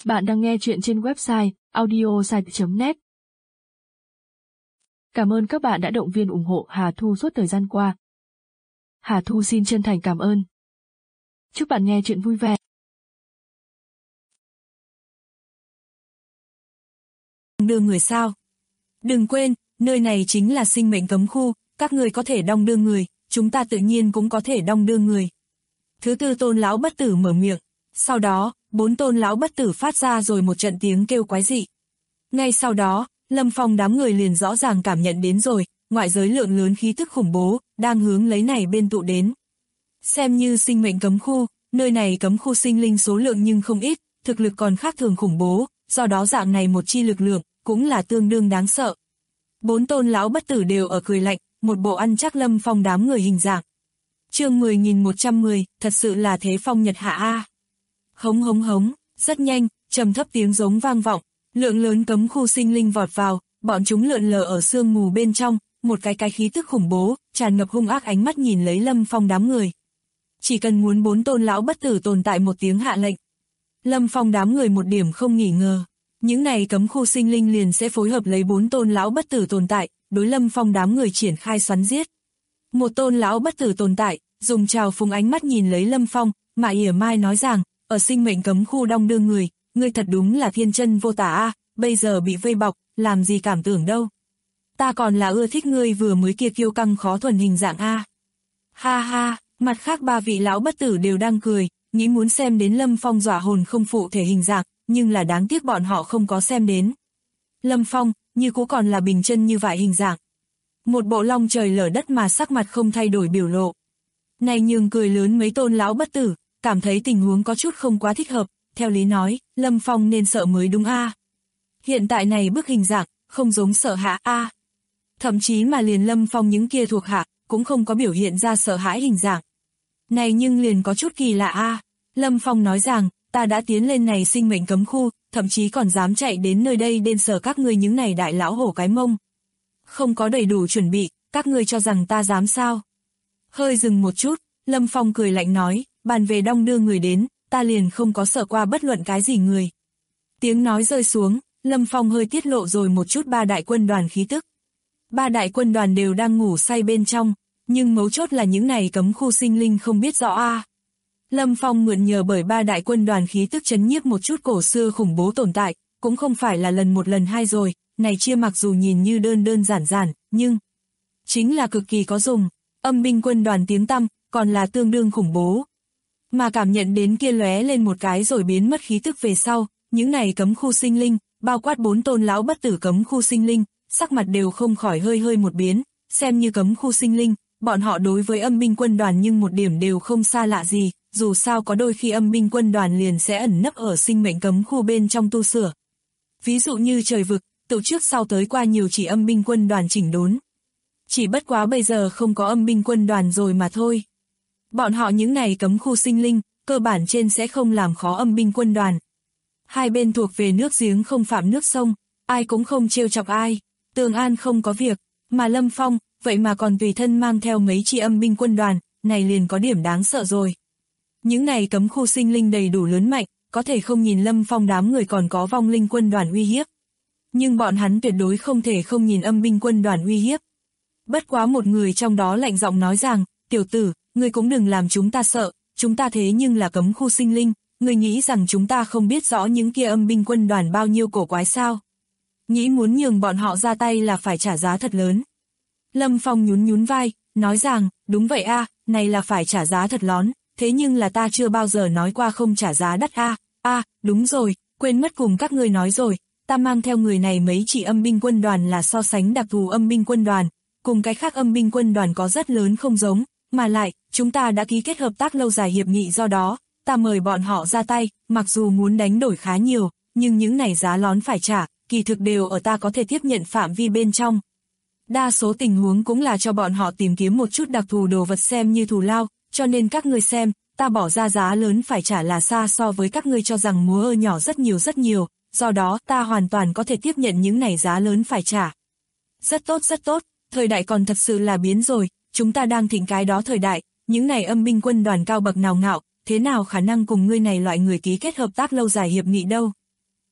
Bạn đang nghe chuyện trên website audiosite.net. Cảm ơn các bạn đã động viên ủng hộ Hà Thu suốt thời gian qua. Hà Thu xin chân thành cảm ơn. Chúc bạn nghe chuyện vui vẻ. Đưa người sao? Đừng quên, nơi này chính là sinh mệnh cấm khu, các người có thể đong đưa người, chúng ta tự nhiên cũng có thể đong đưa người. Thứ tư tôn lão bất tử mở miệng, sau đó, 4 tôn lão bất tử phát ra rồi một trận tiếng kêu quái dị. Ngay sau đó, Lâm Phong đám người liền rõ ràng cảm nhận đến rồi, ngoại giới lượng lớn khí tức khủng bố, đang hướng lấy này bên tụ đến. Xem như sinh mệnh cấm khu, nơi này cấm khu sinh linh số lượng nhưng không ít, thực lực còn khác thường khủng bố, do đó dạng này một chi lực lượng, cũng là tương đương đáng sợ. 4 tôn lão bất tử đều ở cười lạnh, một bộ ăn chắc Lâm Phong đám người hình dạng. Chương 10.110, thật sự là thế phong nhật hạ a. Hống hống hống, rất nhanh, trầm thấp tiếng giống vang vọng, lượng lớn cấm khu sinh linh vọt vào, bọn chúng lượn lờ ở sương mù bên trong, một cái khí tức khủng bố, tràn ngập hung ác ánh mắt nhìn lấy Lâm Phong đám người. Chỉ cần muốn 4 tôn lão bất tử tồn tại một tiếng hạ lệnh. Lâm Phong đám người một điểm không nghỉ ngờ, những này cấm khu sinh linh liền sẽ phối hợp lấy 4 tôn lão bất tử tồn tại, đối Lâm Phong đám người triển khai xoắn giết. Một tôn lão bất tử tồn tại, dùng trào phúng ánh mắt nhìn lấy Lâm Phong, mà ỉa mai nói rằng, ở sinh mệnh cấm khu đong đưa người, ngươi thật đúng là thiên chân vô tả a, bây giờ bị vây bọc, làm gì cảm tưởng đâu. Ta còn là ưa thích ngươi vừa mới kia kiêu căng khó thuần hình dạng a. Ha ha, mặt khác 3 vị lão bất tử đều đang cười, nghĩ muốn xem đến Lâm Phong dọa hồn không phụ thể hình dạng, nhưng là đáng tiếc bọn họ không có xem đến. Lâm Phong, như cũ còn là bình chân như vậy hình dạng. Một bộ long trời lở đất mà sắc mặt không thay đổi biểu lộ. Này nhường cười lớn mấy tôn lão bất tử, cảm thấy tình huống có chút không quá thích hợp, theo lý nói, Lâm Phong nên sợ mới đúng a. Hiện tại này bức hình dạng, không giống sợ hãi a. Thậm chí mà liền Lâm Phong những kia thuộc hạ, cũng không có biểu hiện ra sợ hãi hình dạng. Này nhưng liền có chút kỳ lạ a. Lâm Phong nói rằng, ta đã tiến lên này sinh mệnh cấm khu, thậm chí còn dám chạy đến nơi đây đền sở các ngươi những này đại lão hổ cái mông. Không có đầy đủ chuẩn bị, các ngươi cho rằng ta dám sao? Hơi dừng một chút, Lâm Phong cười lạnh nói, bàn về đong đưa người đến, ta liền không có sợ qua bất luận cái gì người. Tiếng nói rơi xuống, Lâm Phong hơi tiết lộ rồi một chút 3 đại quân đoàn khí tức. 3 đại quân đoàn đều đang ngủ say bên trong, nhưng mấu chốt là những này cấm khu sinh linh không biết rõ a. Lâm Phong mượn nhờ bởi 3 đại quân đoàn khí tức chấn nhiếp một chút cổ xưa khủng bố tồn tại, cũng không phải là lần một lần hai rồi, này chia mặc dù nhìn như đơn giản, nhưng chính là cực kỳ có dùng. Âm binh quân đoàn tiếng tăm, còn là tương đương khủng bố. Mà cảm nhận đến kia lóe lên một cái rồi biến mất khí tức về sau, những này cấm khu sinh linh, bao quát 4 tôn lão bất tử cấm khu sinh linh, sắc mặt đều không khỏi hơi một biến, xem như cấm khu sinh linh, bọn họ đối với âm binh quân đoàn nhưng một điểm đều không xa lạ gì, dù sao có đôi khi âm binh quân đoàn liền sẽ ẩn nấp ở sinh mệnh cấm khu bên trong tu sửa. Ví dụ như trời vực, tự trước sau tới qua nhiều chỉ âm binh quân đoàn chỉnh đốn. Chỉ bất quá bây giờ không có âm binh quân đoàn rồi mà thôi. Bọn họ những này cấm khu sinh linh, cơ bản trên sẽ không làm khó âm binh quân đoàn. Hai bên thuộc về nước giếng không phạm nước sông, ai cũng không trêu chọc ai, tường an không có việc, mà Lâm Phong, vậy mà còn tùy thân mang theo mấy chi âm binh quân đoàn, này liền có điểm đáng sợ rồi. Những này cấm khu sinh linh đầy đủ lớn mạnh, có thể không nhìn Lâm Phong đám người còn có vong linh quân đoàn uy hiếp. Nhưng bọn hắn tuyệt đối không thể không nhìn âm binh quân đoàn uy hiếp. Bất quá một người trong đó lạnh giọng nói rằng, tiểu tử, ngươi cũng đừng làm chúng ta sợ, chúng ta thế nhưng là cấm khu sinh linh, ngươi nghĩ rằng chúng ta không biết rõ những kia âm binh quân đoàn bao nhiêu cổ quái sao? Nghĩ muốn nhường bọn họ ra tay là phải trả giá thật lớn. Lâm Phong nhún vai, nói rằng, đúng vậy a, này là phải trả giá thật lớn, thế nhưng là ta chưa bao giờ nói qua không trả giá đắt a. Đúng rồi, quên mất cùng các ngươi nói rồi, ta mang theo người này mấy chỉ âm binh quân đoàn là so sánh đặc thù âm binh quân đoàn, cùng cái khác âm binh quân đoàn có rất lớn không giống, mà lại, chúng ta đã ký kết hợp tác lâu dài hiệp nghị do đó, ta mời bọn họ ra tay, mặc dù muốn đánh đổi khá nhiều, nhưng những này giá lón phải trả, kỳ thực đều ở ta có thể tiếp nhận phạm vi bên trong. Đa số tình huống cũng là cho bọn họ tìm kiếm một chút đặc thù đồ vật xem như thù lao, cho nên các ngươi xem, ta bỏ ra giá lớn phải trả là xa so với các ngươi cho rằng múa nhỏ rất nhiều, do đó ta hoàn toàn có thể tiếp nhận những này giá lớn phải trả. Rất tốt, thời đại còn thật sự là biến rồi, chúng ta đang thịnh cái đó thời đại, những này âm binh quân đoàn cao bậc nào ngạo, thế nào khả năng cùng ngươi này loại người ký kết hợp tác lâu dài hiệp nghị đâu.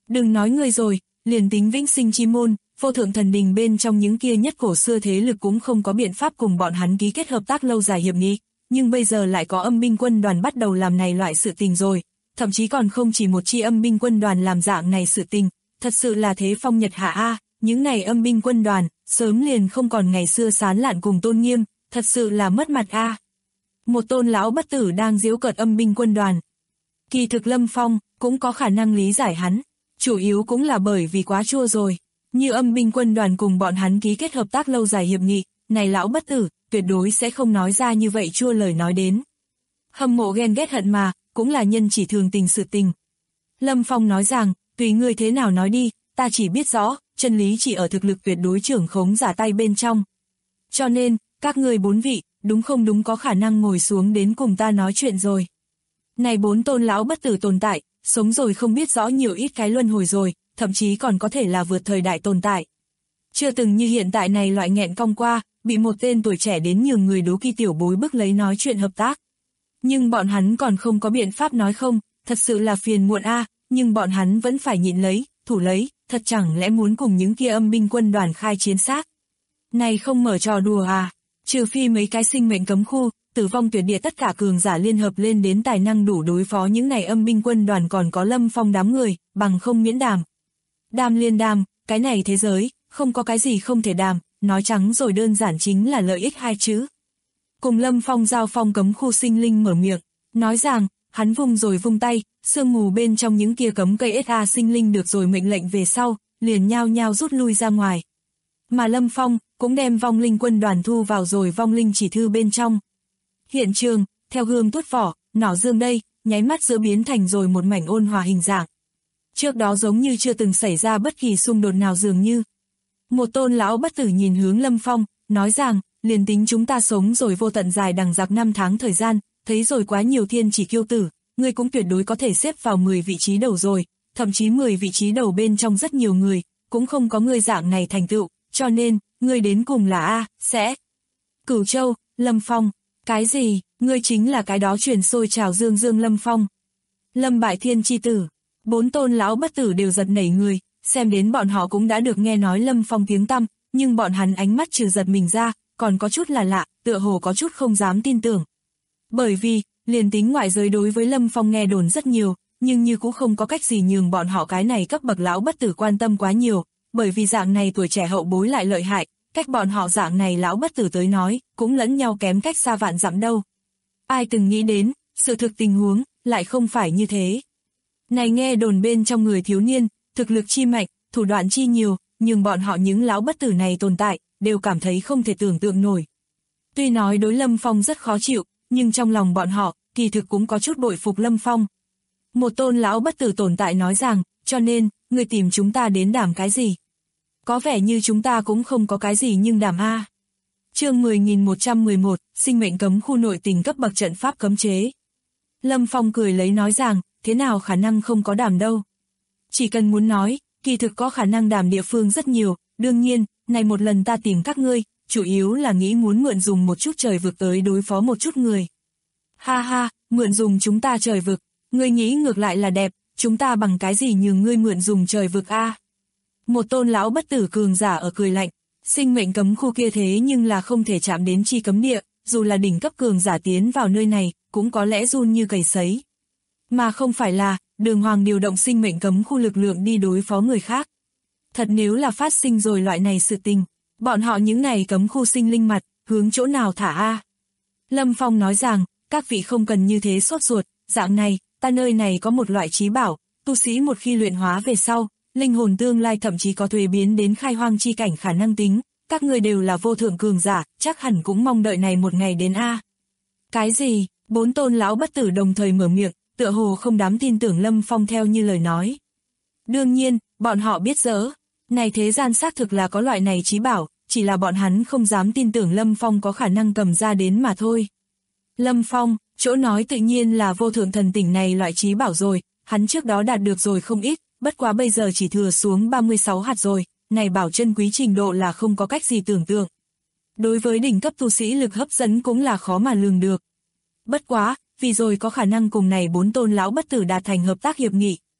Đừng nói ngươi rồi, liền tính vĩnh sinh chi môn, vô thượng thần đình bên trong những kia nhất cổ xưa thế lực cũng không có biện pháp cùng bọn hắn ký kết hợp tác lâu dài hiệp nghị, nhưng bây giờ lại có âm binh quân đoàn bắt đầu làm này loại sự tình rồi, thậm chí còn không chỉ một chi âm binh quân đoàn làm dạng này sự tình, thật sự là thế phong nhật hạ a, những này âm binh quân đoàn, sớm liền không còn ngày xưa sán lạn cùng tôn nghiêm, thật sự là mất mặt a. Một tôn lão bất tử đang giễu cợt âm binh quân đoàn. Kỳ thực Lâm Phong cũng có khả năng lý giải hắn, chủ yếu cũng là bởi vì quá chua rồi. Như âm binh quân đoàn cùng bọn hắn ký kết hợp tác lâu dài hiệp nghị, này lão bất tử, tuyệt đối sẽ không nói ra như vậy chua lời nói đến. Hâm mộ ghen ghét hận mà, cũng là nhân chỉ thường tình sự tình. Lâm Phong nói rằng, tùy ngươi thế nào nói đi, ta chỉ biết rõ, chân lý chỉ ở thực lực tuyệt đối trưởng khống giả tay bên trong. Cho nên, các ngươi 4 vị, đúng không đúng có khả năng ngồi xuống đến cùng ta nói chuyện rồi. Này 4 tôn lão bất tử tồn tại, sống rồi không biết rõ nhiều ít cái luân hồi rồi, thậm chí còn có thể là vượt thời đại tồn tại. Chưa từng như hiện tại này loại nghẹn cong qua, bị một tên tuổi trẻ đến nhường người đố kỳ tiểu bối bức lấy nói chuyện hợp tác. Nhưng bọn hắn còn không có biện pháp nói không, thật sự là phiền muộn a, nhưng bọn hắn vẫn phải nhịn lấy, thủ lấy, thật chẳng lẽ muốn cùng những kia âm binh quân đoàn khai chiến sát. Này không mở trò đùa à, trừ phi mấy cái sinh mệnh cấm khu, tử vong tuyệt địa tất cả cường giả liên hợp lên đến tài năng đủ đối phó những này âm binh quân đoàn còn có Lâm Phong đám người, bằng không miễn đàm. Đàm liên đàm, cái này thế giới, không có cái gì không thể đàm, nói trắng rồi đơn giản chính là lợi ích 2 chữ. Cùng Lâm Phong giao phong cấm khu sinh linh mở miệng, nói rằng, hắn vung rồi vung tay, sương mù bên trong những kia cấm cây SA sinh linh được rồi mệnh lệnh về sau, liền nhao nhao rút lui ra ngoài. Mà Lâm Phong cũng đem vong linh quân đoàn thu vào rồi vong linh chỉ thư bên trong. Hiện trường, theo gươm tuốt vỏ, nỏ dương đây, nháy mắt giữa biến thành rồi một mảnh ôn hòa hình dạng. Trước đó giống như chưa từng xảy ra bất kỳ xung đột nào dường như. Một tôn lão bất tử nhìn hướng Lâm Phong, nói rằng, liền tính chúng ta sống rồi vô tận dài đằng dặc 5 tháng thời gian, thấy rồi quá nhiều thiên chỉ kiêu tử, ngươi cũng tuyệt đối có thể xếp vào 10 vị trí đầu rồi, thậm chí 10 vị trí đầu bên trong rất nhiều người, cũng không có ngươi dạng này thành tựu, cho nên, ngươi đến cùng là A, sẽ. Cửu Châu, Lâm Phong, cái gì, ngươi chính là cái đó truyền sôi trào dương dương Lâm Phong. Lâm Bại Thiên chi tử, 4 tôn lão bất tử đều giật nảy người, xem đến bọn họ cũng đã được nghe nói Lâm Phong tiếng tăm, nhưng bọn hắn ánh mắt trừ giật mình ra, còn có chút là lạ, tựa hồ có chút không dám tin tưởng. Bởi vì, liền tính ngoại giới đối với Lâm Phong nghe đồn rất nhiều, nhưng như cũng không có cách gì nhường bọn họ cái này cấp bậc lão bất tử quan tâm quá nhiều, bởi vì dạng này tuổi trẻ hậu bối lại lợi hại, cách bọn họ dạng này lão bất tử tới nói, cũng lẫn nhau kém cách xa vạn dặm đâu. Ai từng nghĩ đến, sự thực tình huống, lại không phải như thế. Này nghe đồn bên trong người thiếu niên, thực lực chi mạnh, thủ đoạn chi nhiều, nhưng bọn họ những lão bất tử này tồn tại, đều cảm thấy không thể tưởng tượng nổi. Tuy nói đối Lâm Phong rất khó chịu, nhưng trong lòng bọn họ, kỳ thực cũng có chút bội phục Lâm Phong. Một tôn lão bất tử tồn tại nói rằng, cho nên, người tìm chúng ta đến đảm cái gì? Có vẻ như chúng ta cũng không có cái gì nhưng đảm a. Chương 10.111, sinh mệnh cấm khu nội tình cấp bậc trận pháp cấm chế. Lâm Phong cười lấy nói rằng, thế nào khả năng không có đảm đâu. Chỉ cần muốn nói, kỳ thực có khả năng đảm địa phương rất nhiều, đương nhiên, này một lần ta tìm các ngươi, chủ yếu là nghĩ muốn mượn dùng một chút trời vực tới đối phó một chút người. Ha ha, mượn dùng chúng ta trời vực, ngươi nghĩ ngược lại là đẹp, chúng ta bằng cái gì nhường ngươi mượn dùng trời vực a? Một tôn lão bất tử cường giả ở cười lạnh, sinh mệnh cấm khu kia thế nhưng là không thể chạm đến chi cấm địa, dù là đỉnh cấp cường giả tiến vào nơi này, cũng có lẽ run như cầy sấy. Mà không phải là, Đường Hoàng điều động sinh mệnh cấm khu lực lượng đi đối phó người khác. Thật nếu là phát sinh rồi loại này sự tình, bọn họ những này cấm khu sinh linh mặt, hướng chỗ nào thả a? Lâm Phong nói rằng, các vị không cần như thế sốt ruột, dạng này, ta nơi này có một loại trí bảo, tu sĩ một khi luyện hóa về sau, linh hồn tương lai thậm chí có thuế biến đến khai hoang chi cảnh khả năng tính, các người đều là vô thượng cường giả, chắc hẳn cũng mong đợi này một ngày đến a. Cái gì? 4 tôn lão bất tử đồng thời mở miệng, tựa hồ không dám tin tưởng Lâm Phong theo như lời nói. Đương nhiên, bọn họ biết dỡ, này thế gian xác thực là có loại này trí bảo, chỉ là bọn hắn không dám tin tưởng Lâm Phong có khả năng cầm ra đến mà thôi. Lâm Phong, chỗ nói tự nhiên là vô thượng thần tỉnh này loại trí bảo rồi, hắn trước đó đạt được rồi không ít, bất quá bây giờ chỉ thừa xuống 36 hạt rồi, này bảo chân quý trình độ là không có cách gì tưởng tượng. Đối với đỉnh cấp tu sĩ lực hấp dẫn cũng là khó mà lường được. Bất quá, vì rồi có khả năng cùng này 4 tôn lão bất tử đạt thành hợp tác hiệp nghị.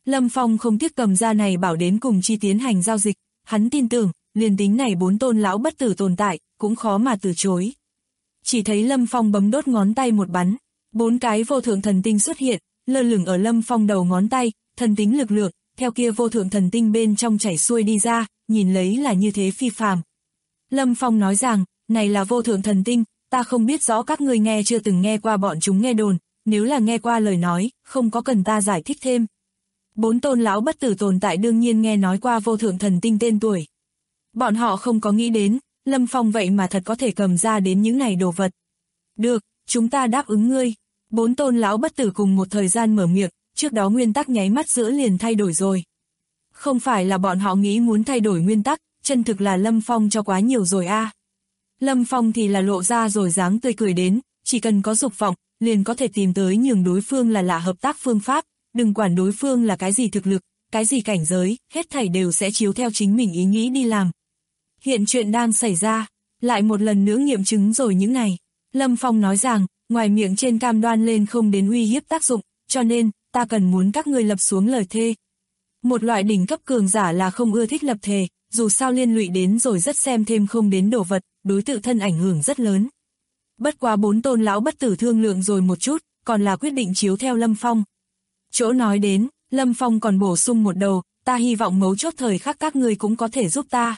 Lâm Phong không tiếc cầm ra này bảo đến cùng chi tiến hành giao dịch, hắn tin tưởng, liền tính này 4 tôn lão bất tử tồn tại, cũng khó mà từ chối. Chỉ thấy Lâm Phong bấm đốt ngón tay một bắn, 4 cái vô thượng thần tinh xuất hiện, lơ lửng ở Lâm Phong đầu ngón tay, thần tính lực lượng, theo kia vô thượng thần tinh bên trong chảy xuôi đi ra, nhìn lấy là như thế phi phàm. Lâm Phong nói rằng, này là vô thượng thần tinh, ta không biết rõ các ngươi nghe chưa từng nghe qua bọn chúng nghe đồn, nếu là nghe qua lời nói, không có cần ta giải thích thêm. 4 tôn lão bất tử tồn tại đương nhiên nghe nói qua vô thượng thần tinh tên tuổi. Bọn họ không có nghĩ đến, Lâm Phong vậy mà thật có thể cầm ra đến những này đồ vật. Được, chúng ta đáp ứng ngươi. 4 tôn lão bất tử cùng một thời gian mở miệng, trước đó nguyên tắc nháy mắt giữa liền thay đổi rồi. Không phải là bọn họ nghĩ muốn thay đổi nguyên tắc, chân thực là Lâm Phong cho quá nhiều rồi a. Lâm Phong thì là lộ ra rồi dáng tươi cười đến, chỉ cần có dục vọng, liền có thể tìm tới nhường đối phương là lạ hợp tác phương pháp, đừng quản đối phương là cái gì thực lực, cái gì cảnh giới, hết thảy đều sẽ chiếu theo chính mình ý nghĩ đi làm. Hiện chuyện đang xảy ra, lại một lần nữa nghiệm chứng rồi những này. Lâm Phong nói rằng, ngoài miệng trên cam đoan lên không đến uy hiếp tác dụng, cho nên, ta cần muốn các ngươi lập xuống lời thề. Một loại đỉnh cấp cường giả là không ưa thích lập thề, dù sao liên lụy đến rồi rất xem thêm không đến đồ vật, đối tự thân ảnh hưởng rất lớn. Bất quá 4 tôn lão bất tử thương lượng rồi một chút, còn là quyết định chiếu theo Lâm Phong. Chỗ nói đến, Lâm Phong còn bổ sung một đầu, ta hy vọng mấu chốt thời khắc các ngươi cũng có thể giúp ta.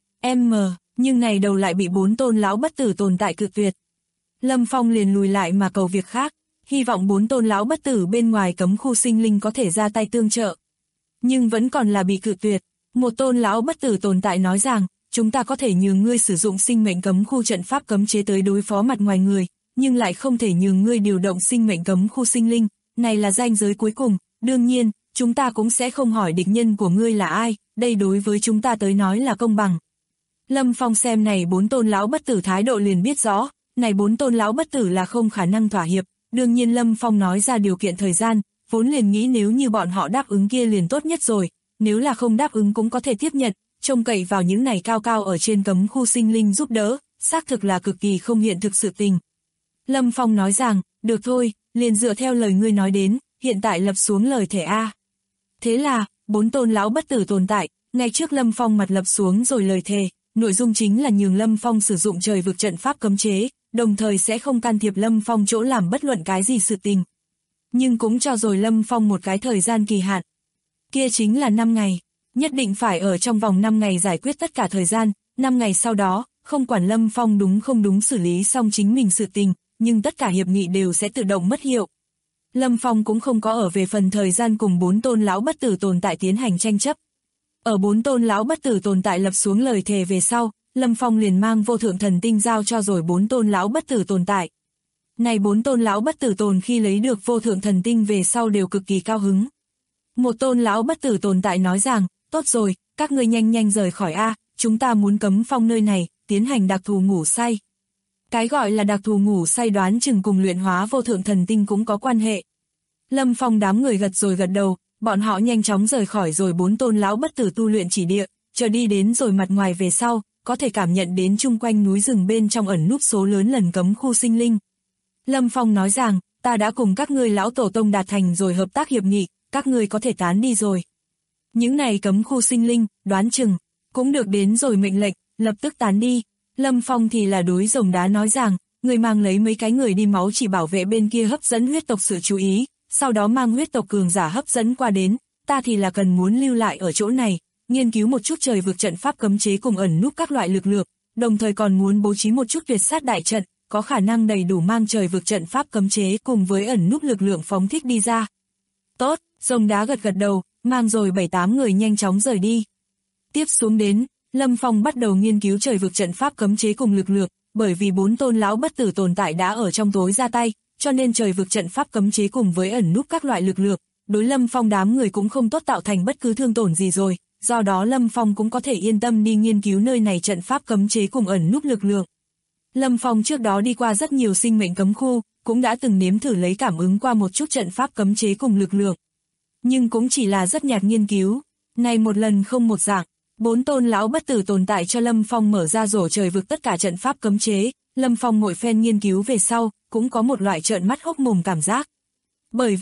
Nhưng này đầu lại bị 4 tôn lão bất tử tồn tại cự tuyệt. Lâm Phong liền lùi lại mà cầu việc khác, hy vọng 4 tôn lão bất tử bên ngoài cấm khu sinh linh có thể ra tay tương trợ. Nhưng vẫn còn là bị cự tuyệt. Một tôn lão bất tử tồn tại nói rằng, chúng ta có thể nhường ngươi sử dụng sinh mệnh cấm khu trận pháp cấm chế tới đối phó mặt ngoài người, nhưng lại không thể nhường ngươi điều động sinh mệnh cấm khu sinh linh, này là ranh giới cuối cùng, đương nhiên, chúng ta cũng sẽ không hỏi địch nhân của ngươi là ai, đây đối với chúng ta tới nói là công bằng. Lâm Phong xem này 4 tôn lão bất tử thái độ liền biết rõ, này 4 tôn lão bất tử là không khả năng thỏa hiệp, đương nhiên Lâm Phong nói ra điều kiện thời gian, vốn liền nghĩ nếu như bọn họ đáp ứng kia liền tốt nhất rồi, nếu là không đáp ứng cũng có thể tiếp nhận, trông cậy vào những này cao cao ở trên cấm khu sinh linh giúp đỡ, xác thực là cực kỳ không hiện thực sự tình. Lâm Phong nói rằng, được thôi, liền dựa theo lời ngươi nói đến, hiện tại lập xuống lời thề A. Thế là, 4 tôn lão bất tử tồn tại, ngay trước Lâm Phong mặt lập xuống rồi lời thề, nội dung chính là nhường Lâm Phong sử dụng trời vực trận pháp cấm chế, đồng thời sẽ không can thiệp Lâm Phong chỗ làm bất luận cái gì sự tình. Nhưng cũng cho rồi Lâm Phong một cái thời gian kỳ hạn. Kia chính là 5 ngày, nhất định phải ở trong vòng 5 ngày giải quyết tất cả thời gian, 5 ngày sau đó, không quản Lâm Phong đúng không đúng xử lý xong chính mình sự tình, nhưng tất cả hiệp nghị đều sẽ tự động mất hiệu. Lâm Phong cũng không có ở về phần thời gian cùng 4 tôn lão bất tử tồn tại tiến hành tranh chấp. Ở 4 tôn lão bất tử tồn tại lập xuống lời thề về sau, Lâm Phong liền mang vô thượng thần tinh giao cho rồi 4 tôn lão bất tử tồn tại. Này 4 tôn lão bất tử tồn khi lấy được vô thượng thần tinh về sau đều cực kỳ cao hứng. Một tôn lão bất tử tồn tại nói rằng, tốt rồi, các ngươi nhanh nhanh rời khỏi A, chúng ta muốn cấm phong nơi này, tiến hành đặc thù ngủ say. Cái gọi là đặc thù ngủ say đoán chừng cùng luyện hóa vô thượng thần tinh cũng có quan hệ. Lâm Phong đám người gật rồi gật đầu, bọn họ nhanh chóng rời khỏi rồi 4 tôn lão bất tử tu luyện chỉ địa, chờ đi đến rồi mặt ngoài về sau, có thể cảm nhận đến chung quanh núi rừng bên trong ẩn núp số lớn lần cấm khu sinh linh. Lâm Phong nói rằng, ta đã cùng các ngươi lão tổ tông đạt thành rồi hợp tác hiệp nghị, các ngươi có thể tán đi rồi. Những này cấm khu sinh linh, đoán chừng, cũng được đến rồi mệnh lệnh, lập tức tán đi. Lâm Phong thì là đối rồng đá nói rằng, người mang lấy mấy cái người đi máu chỉ bảo vệ bên kia hấp dẫn huyết tộc sự chú ý, sau đó mang huyết tộc cường giả hấp dẫn qua đến, ta thì là cần muốn lưu lại ở chỗ này, nghiên cứu một chút trời vực trận pháp cấm chế cùng ẩn núp các loại lực lượng, đồng thời còn muốn bố trí một chút tuyệt sát đại trận, có khả năng đầy đủ mang trời vực trận pháp cấm chế cùng với ẩn núp lực lượng phóng thích đi ra. Tốt, rồng đá gật gật đầu, mang rồi 7-8 người nhanh chóng rời đi. Tiếp xuống đến, Lâm Phong bắt đầu nghiên cứu trời vực trận pháp cấm chế cùng lực lượng, bởi vì 4 tôn lão bất tử tồn tại đã ở trong tối ra tay, cho nên trời vực trận pháp cấm chế cùng với ẩn núp các loại lực lượng, đối Lâm Phong đám người cũng không tốt tạo thành bất cứ thương tổn gì rồi, do đó Lâm Phong cũng có thể yên tâm đi nghiên cứu nơi này trận pháp cấm chế cùng ẩn núp lực lượng. Lâm Phong trước đó đi qua rất nhiều sinh mệnh cấm khu, cũng đã từng nếm thử lấy cảm ứng qua một chút trận pháp cấm chế cùng lực lượng. Nhưng cũng chỉ là rất nhạt nghiên cứu, này một lần không một dạng. 4 tôn lão bất tử tồn tại cho Lâm Phong mở ra rổ trời vực tất cả trận pháp cấm chế, Lâm Phong mỗi phen nghiên cứu về sau, cũng có một loại trợn mắt hốc mồm cảm giác. Bởi vì,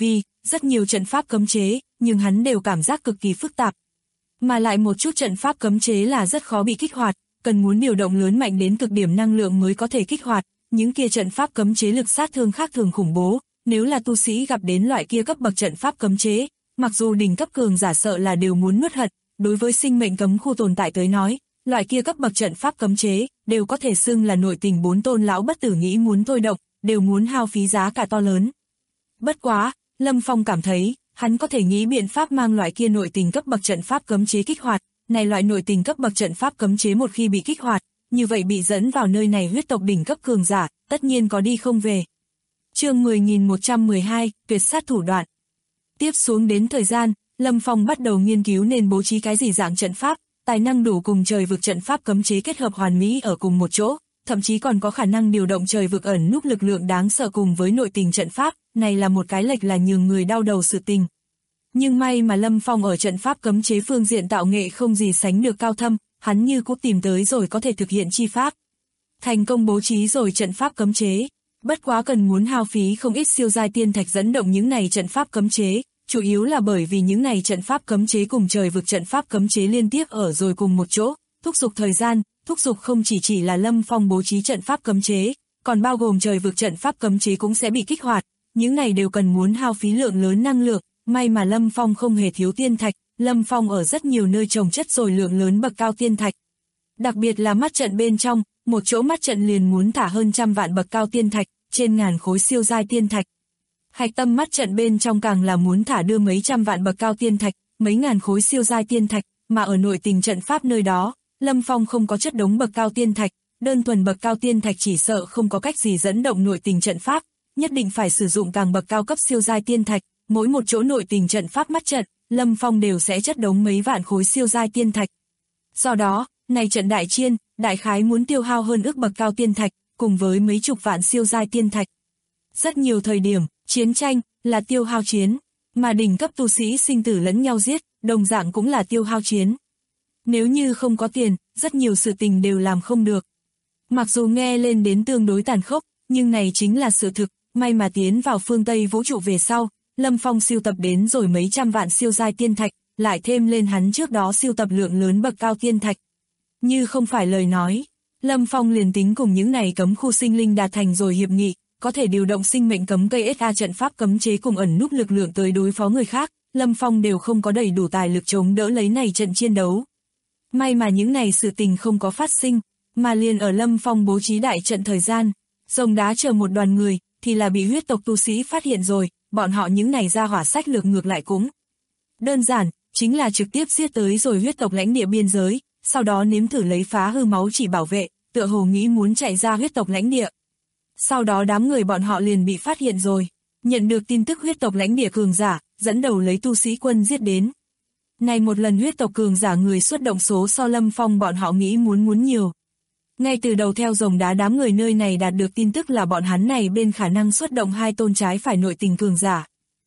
rất nhiều trận pháp cấm chế, nhưng hắn đều cảm giác cực kỳ phức tạp. Mà lại một chút trận pháp cấm chế là rất khó bị kích hoạt, cần muốn điều động lớn mạnh đến cực điểm năng lượng mới có thể kích hoạt, những kia trận pháp cấm chế lực sát thương khác thường khủng bố, nếu là tu sĩ gặp đến loại kia cấp bậc trận pháp cấm chế, mặc dù đỉnh cấp cường giả sợ là đều muốn nuốt hận, đối với sinh mệnh cấm khu tồn tại tới nói, loại kia cấp bậc trận pháp cấm chế, đều có thể xưng là nội tình 4 tôn lão bất tử nghĩ muốn thôi động, đều muốn hao phí giá cả to lớn. Bất quá, Lâm Phong cảm thấy, hắn có thể nghĩ biện pháp mang loại kia nội tình cấp bậc trận pháp cấm chế kích hoạt, này loại nội tình cấp bậc trận pháp cấm chế một khi bị kích hoạt, như vậy bị dẫn vào nơi này huyết tộc đỉnh cấp cường giả, tất nhiên có đi không về. Chương 10.112, tuyệt sát thủ đoạn. Tiếp xuống đến thời gian, Lâm Phong bắt đầu nghiên cứu nên bố trí cái gì dạng trận pháp, tài năng đủ cùng trời vực trận pháp cấm chế kết hợp hoàn mỹ ở cùng một chỗ, thậm chí còn có khả năng điều động trời vực ẩn núp lực lượng đáng sợ cùng với nội tình trận pháp, này là một cái lệch là nhường người đau đầu sự tình. Nhưng may mà Lâm Phong ở trận pháp cấm chế phương diện tạo nghệ không gì sánh được cao thâm, hắn như cũng tìm tới rồi có thể thực hiện chi pháp. Thành công bố trí rồi trận pháp cấm chế, bất quá cần muốn hao phí không ít siêu giai tiên thạch dẫn động những này trận pháp cấm chế, chủ yếu là bởi vì những này trận pháp cấm chế cùng trời vực trận pháp cấm chế liên tiếp ở rồi cùng một chỗ, thúc giục thời gian, thúc giục không chỉ là Lâm Phong bố trí trận pháp cấm chế, còn bao gồm trời vực trận pháp cấm chế cũng sẽ bị kích hoạt, những này đều cần muốn hao phí lượng lớn năng lượng, may mà Lâm Phong không hề thiếu tiên thạch, Lâm Phong ở rất nhiều nơi trồng chất rồi lượng lớn bậc cao tiên thạch. Đặc biệt là mắt trận bên trong, một chỗ mắt trận liền muốn thả hơn 100 vạn bậc cao tiên thạch, trên ngàn khối siêu giai tiên thạch. Hạch tâm mắt trận bên trong càng là muốn thả đưa mấy trăm vạn bậc cao tiên thạch, mấy ngàn khối siêu giai tiên thạch, mà ở nội tình trận pháp nơi đó, Lâm Phong không có chất đống bậc cao tiên thạch, đơn thuần bậc cao tiên thạch chỉ sợ không có cách gì dẫn động nội tình trận pháp, nhất định phải sử dụng càng bậc cao cấp siêu giai tiên thạch, mỗi một chỗ nội tình trận pháp mắt trận, Lâm Phong đều sẽ chất đống mấy vạn khối siêu giai tiên thạch. Do đó, này trận đại chiên, đại khái muốn tiêu hao hơn ước bậc cao tiên thạch, cùng với mấy chục vạn siêu giai tiên thạch. Rất nhiều thời điểm, chiến tranh là tiêu hao chiến, mà đỉnh cấp tu sĩ sinh tử lẫn nhau giết, đồng dạng cũng là tiêu hao chiến. Nếu như không có tiền, rất nhiều sự tình đều làm không được. Mặc dù nghe lên đến tương đối tàn khốc, nhưng này chính là sự thực, may mà tiến vào phương Tây vũ trụ về sau, Lâm Phong siêu tập đến rồi mấy trăm vạn siêu giai tiên thạch, lại thêm lên hắn trước đó siêu tập lượng lớn bậc cao tiên thạch. Như không phải lời nói, Lâm Phong liền tính cùng những này cấm khu sinh linh đạt thành rồi hiệp nghị, có thể điều động sinh mệnh cấm cây SA trận pháp cấm chế cùng ẩn núp lực lượng tới đối phó người khác, Lâm Phong đều không có đầy đủ tài lực chống đỡ lấy này trận chiến đấu. May mà những này sự tình không có phát sinh, mà liền ở Lâm Phong bố trí đại trận thời gian, rồng đá chờ một đoàn người, thì là bị huyết tộc tu sĩ phát hiện rồi, bọn họ những này ra hỏa sách lược ngược lại cũng đơn giản, chính là trực tiếp giết tới rồi huyết tộc lãnh địa biên giới, sau đó nếm thử lấy phá hư máu chỉ bảo vệ, tựa hồ nghĩ muốn chạy ra huyết tộc lãnh địa. Sau đó đám người bọn họ liền bị phát hiện rồi, nhận được tin tức huyết tộc lãnh địa cường giả, dẫn đầu lấy tu sĩ quân giết đến. Này một lần huyết tộc cường giả người xuất động số so Lâm Phong bọn họ nghĩ muốn nhiều. Ngay từ đầu theo rồng đá đám người nơi này đạt được tin tức là bọn hắn này bên khả năng xuất động 2 tôn trái phải nội tình cường giả.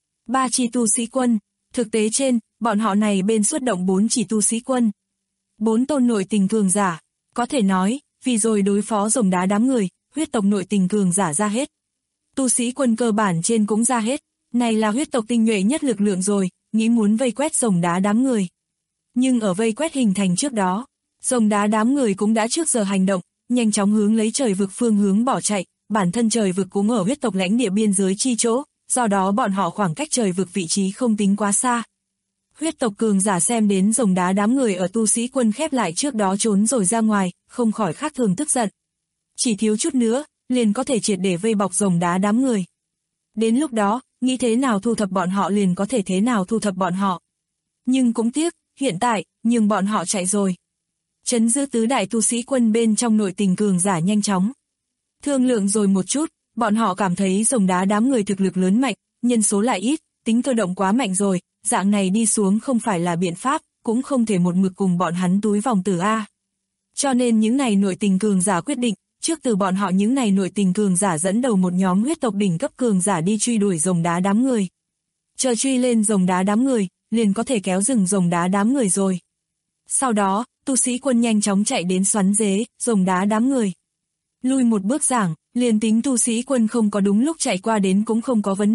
3 chỉ tu sĩ quân, thực tế trên, bọn họ này bên xuất động 4 chỉ tu sĩ quân. 4 tôn nội tình cường giả, có thể nói, vì rồi đối phó rồng đá đám người, huyết tộc nội tình cường giả ra hết. Tu sĩ quân cơ bản trên cũng ra hết, này là huyết tộc tinh nhuệ nhất lực lượng rồi, nghĩ muốn vây quét rồng đá đám người. Nhưng ở vây quét hình thành trước đó, rồng đá đám người cũng đã trước giờ hành động, nhanh chóng hướng lấy trời vực phương hướng bỏ chạy, bản thân trời vực cũng ở huyết tộc lãnh địa biên giới chi chỗ, do đó bọn họ khoảng cách trời vực vị trí không tính quá xa. Huyết tộc cường giả xem đến rồng đá đám người ở tu sĩ quân khép lại trước đó trốn rồi ra ngoài, không khỏi khác thường tức giận. Chỉ thiếu chút nữa, liền có thể triệt để vây bọc rồng đá đám người. Đến lúc đó, nghĩ thế nào thu thập bọn họ liền có thể thế nào thu thập bọn họ. Nhưng cũng tiếc, hiện tại, nhưng bọn họ chạy rồi. Trấn giữ tứ đại tu sĩ quân bên trong nội tình cường giả nhanh chóng. Thương lượng rồi một chút, bọn họ cảm thấy rồng đá đám người thực lực lớn mạnh, nhân số lại ít, tính cơ động quá mạnh rồi, dạng này đi xuống không phải là biện pháp, cũng không thể một mực cùng bọn hắn túi vòng tử A. Cho nên những này nội tình cường giả quyết định, trước từ bọn họ những này nội tình cường giả dẫn đầu một nhóm huyết tộc đỉnh cấp cường giả đi truy đuổi rồng đá đám người. Chờ truy lên rồng đá đám người, liền có thể kéo dừng rồng đá đám người rồi. Sau đó, tu sĩ quân nhanh chóng chạy đến xoắn dế, rồng đá đám người. Lui một bước giảng, liền tính tu sĩ quân không có đúng lúc chạy qua đến cũng không có vấn đề,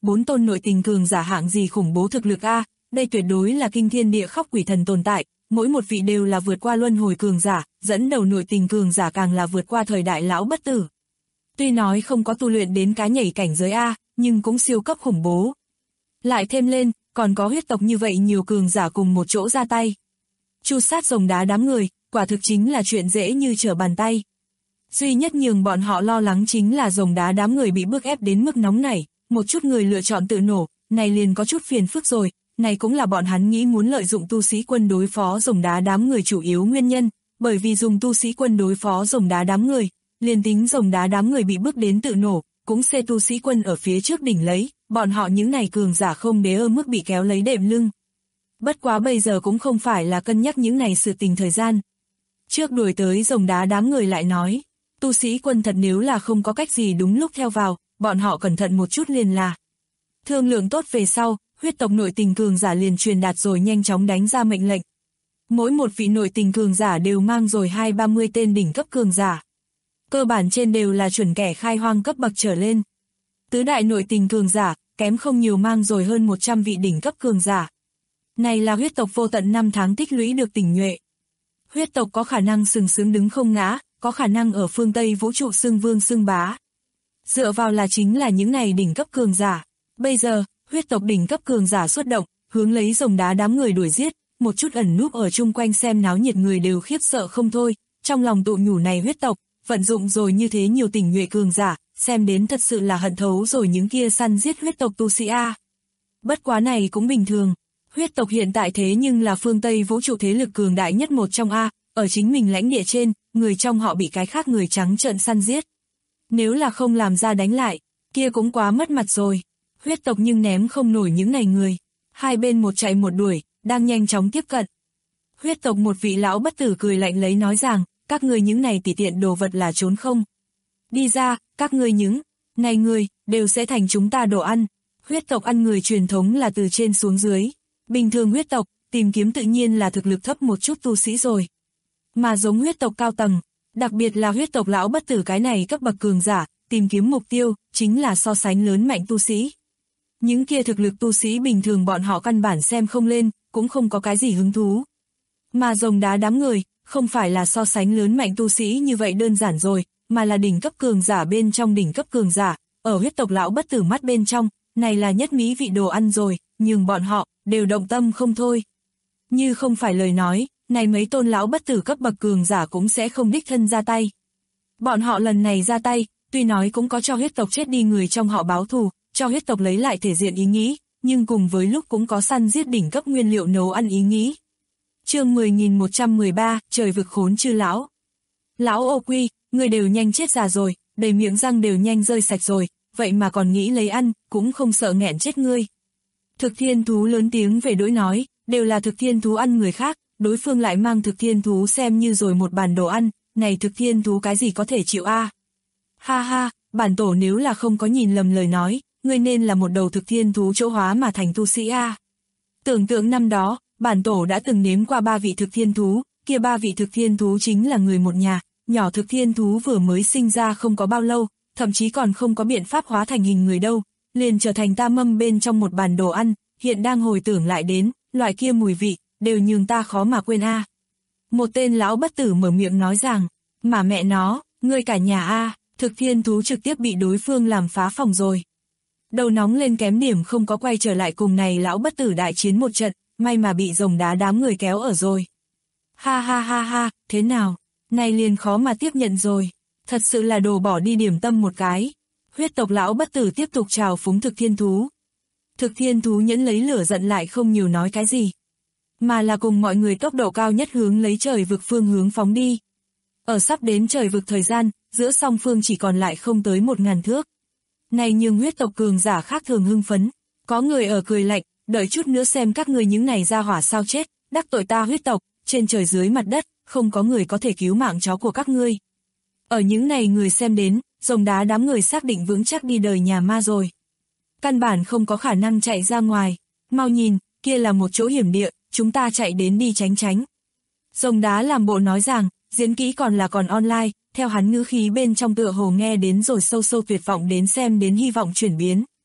4 tôn nội tình cường giả hạng gì khủng bố thực lực a, đây tuyệt đối là kinh thiên địa khóc quỷ thần tồn tại, mỗi một vị đều là vượt qua luân hồi cường giả, dẫn đầu nội tình cường giả càng là vượt qua thời đại lão bất tử. Tuy nói không có tu luyện đến cái nhảy cảnh giới a, nhưng cũng siêu cấp khủng bố. Lại thêm lên, còn có huyết tộc như vậy nhiều cường giả cùng một chỗ ra tay. Chu sát rồng đá đám người, quả thực chính là chuyện dễ như trở bàn tay. Duy nhất nhường bọn họ lo lắng chính là rồng đá đám người bị bức ép đến mức nóng nảy, một chút người lựa chọn tự nổ, này liền có chút phiền phức rồi, này cũng là bọn hắn nghĩ muốn lợi dụng tu sĩ quân đối phó rồng đá đám người chủ yếu nguyên nhân, bởi vì dùng tu sĩ quân đối phó rồng đá đám người, liền tính rồng đá đám người bị bức đến tự nổ, cũng sẽ tu sĩ quân ở phía trước đỉnh lấy, bọn họ những này cường giả không đế ơ mức bị kéo lấy đệm lưng. Bất quá bây giờ cũng không phải là cân nhắc những này sự tình thời gian. Trước đuổi tới rồng đá đám người lại nói, tu sĩ quân thật nếu là không có cách gì đúng lúc theo vào, bọn họ cẩn thận một chút liền là. Thương lượng tốt về sau, huyết tộc nội tình cường giả liền truyền đạt rồi nhanh chóng đánh ra mệnh lệnh. Mỗi một vị nội tình cường giả đều mang rồi 20-30 tên đỉnh cấp cường giả. Cơ bản trên đều là chuẩn kẻ khai hoang cấp bậc trở lên. Tứ đại nội tình cường giả, kém không nhiều mang rồi hơn 100 vị đỉnh cấp cường giả. Này là huyết tộc vô tận 5 tháng tích lũy được tình nhuệ. Huyết tộc có khả năng sừng sững đứng không ngã, có khả năng ở phương Tây vũ trụ xưng vương xưng bá. Dựa vào là chính là những này đỉnh cấp cường giả. Bây giờ, huyết tộc đỉnh cấp cường giả xuất động, hướng lấy rồng đá đám người đuổi giết, một chút ẩn núp ở chung quanh xem náo nhiệt người đều khiếp sợ không thôi, trong lòng tụ nhủ này huyết tộc, vận dụng rồi như thế nhiều tình nhuệ cường giả, xem đến thật sự là hận thấu rồi những kia săn giết huyết tộc tu sĩ A. Bất quá này cũng bình thường, huyết tộc hiện tại thế nhưng là phương Tây vũ trụ thế lực cường đại nhất một trong A, ở chính mình lãnh địa trên, người trong họ bị cái khác người trắng trợn săn giết. Nếu là không làm ra đánh lại, kia cũng quá mất mặt rồi. Huyết tộc nhưng ném không nổi những này người. Hai bên một chạy một đuổi, đang nhanh chóng tiếp cận. Huyết tộc một vị lão bất tử cười lạnh lấy nói rằng, các người những này tỉ tiện đồ vật là trốn không. Đi ra, các ngươi những này người, đều sẽ thành chúng ta đồ ăn. Huyết tộc ăn người truyền thống là từ trên xuống dưới. Bình thường huyết tộc, tìm kiếm tự nhiên là thực lực thấp một chút tu sĩ rồi. Mà giống huyết tộc cao tầng, đặc biệt là huyết tộc lão bất tử cái này cấp bậc cường giả, tìm kiếm mục tiêu, chính là so sánh lớn mạnh tu sĩ. Những kia thực lực tu sĩ bình thường bọn họ căn bản xem không lên, cũng không có cái gì hứng thú. Mà rồng đá đám người, không phải là so sánh lớn mạnh tu sĩ như vậy đơn giản rồi, mà là đỉnh cấp cường giả bên trong đỉnh cấp cường giả, ở huyết tộc lão bất tử mắt bên trong, này là nhất mỹ vị đồ ăn rồi, nhưng bọn họ, đều động tâm không thôi. Như không phải lời nói, này mấy tôn lão bất tử cấp bậc cường giả cũng sẽ không đích thân ra tay. Bọn họ lần này ra tay, tuy nói cũng có cho huyết tộc chết đi người trong họ báo thù, cho huyết tộc lấy lại thể diện ý nghĩ, nhưng cùng với lúc cũng có săn giết đỉnh cấp nguyên liệu nấu ăn ý nghĩ. Chương 10.113, trời vực khốn chư lão. Lão ô quy, người đều nhanh chết già rồi, đầy miệng răng đều nhanh rơi sạch rồi, vậy mà còn nghĩ lấy ăn, cũng không sợ nghẹn chết ngươi. Thực thiên thú lớn tiếng về đối nói, đều là thực thiên thú ăn người khác, đối phương lại mang thực thiên thú xem như rồi một bàn đồ ăn, này thực thiên thú cái gì có thể chịu a? Ha ha, bản tổ nếu là không có nhìn lầm lời nói, ngươi nên là một đầu thực thiên thú chỗ hóa mà thành tu sĩ a. Tưởng tượng năm đó, bản tổ đã từng nếm qua 3 vị thực thiên thú, kia 3 vị thực thiên thú chính là người một nhà, nhỏ thực thiên thú vừa mới sinh ra không có bao lâu, thậm chí còn không có biện pháp hóa thành hình người đâu, liền trở thành ta mâm bên trong một bàn đồ ăn, hiện đang hồi tưởng lại đến, loại kia mùi vị, đều nhường ta khó mà quên a. Một tên lão bất tử mở miệng nói rằng, mà mẹ nó, ngươi cả nhà a, thực thiên thú trực tiếp bị đối phương làm phá phòng rồi. Đầu nóng lên kém điểm không có quay trở lại cùng này lão bất tử đại chiến một trận, may mà bị rồng đá đám người kéo ở rồi. Ha ha ha ha, thế nào, này liền khó mà tiếp nhận rồi, thật sự là đồ bỏ đi điểm tâm một cái. Huyết tộc lão bất tử tiếp tục chào phúng thực thiên thú. Thực thiên thú nhẫn lấy lửa giận lại không nhiều nói cái gì, mà là cùng mọi người tốc độ cao nhất hướng lấy trời vực phương hướng phóng đi. Ở sắp đến trời vực thời gian, giữa song phương chỉ còn lại không tới 1000 thước. Này nhưng huyết tộc cường giả khác thường hưng phấn, có người ở cười lạnh, đợi chút nữa xem các người những này ra hỏa sao chết, đắc tội ta huyết tộc, trên trời dưới mặt đất, không có người có thể cứu mạng chó của các ngươi. Ở những này người xem đến, rồng đá đám người xác định vững chắc đi đời nhà ma rồi. Căn bản không có khả năng chạy ra ngoài, mau nhìn, kia là một chỗ hiểm địa, chúng ta chạy đến đi tránh tránh. Rồng đá làm bộ nói rằng, diễn kỹ còn là còn online, theo hắn ngữ khí bên trong tựa hồ nghe đến rồi sâu sâu tuyệt vọng đến xem đến hy vọng chuyển biến.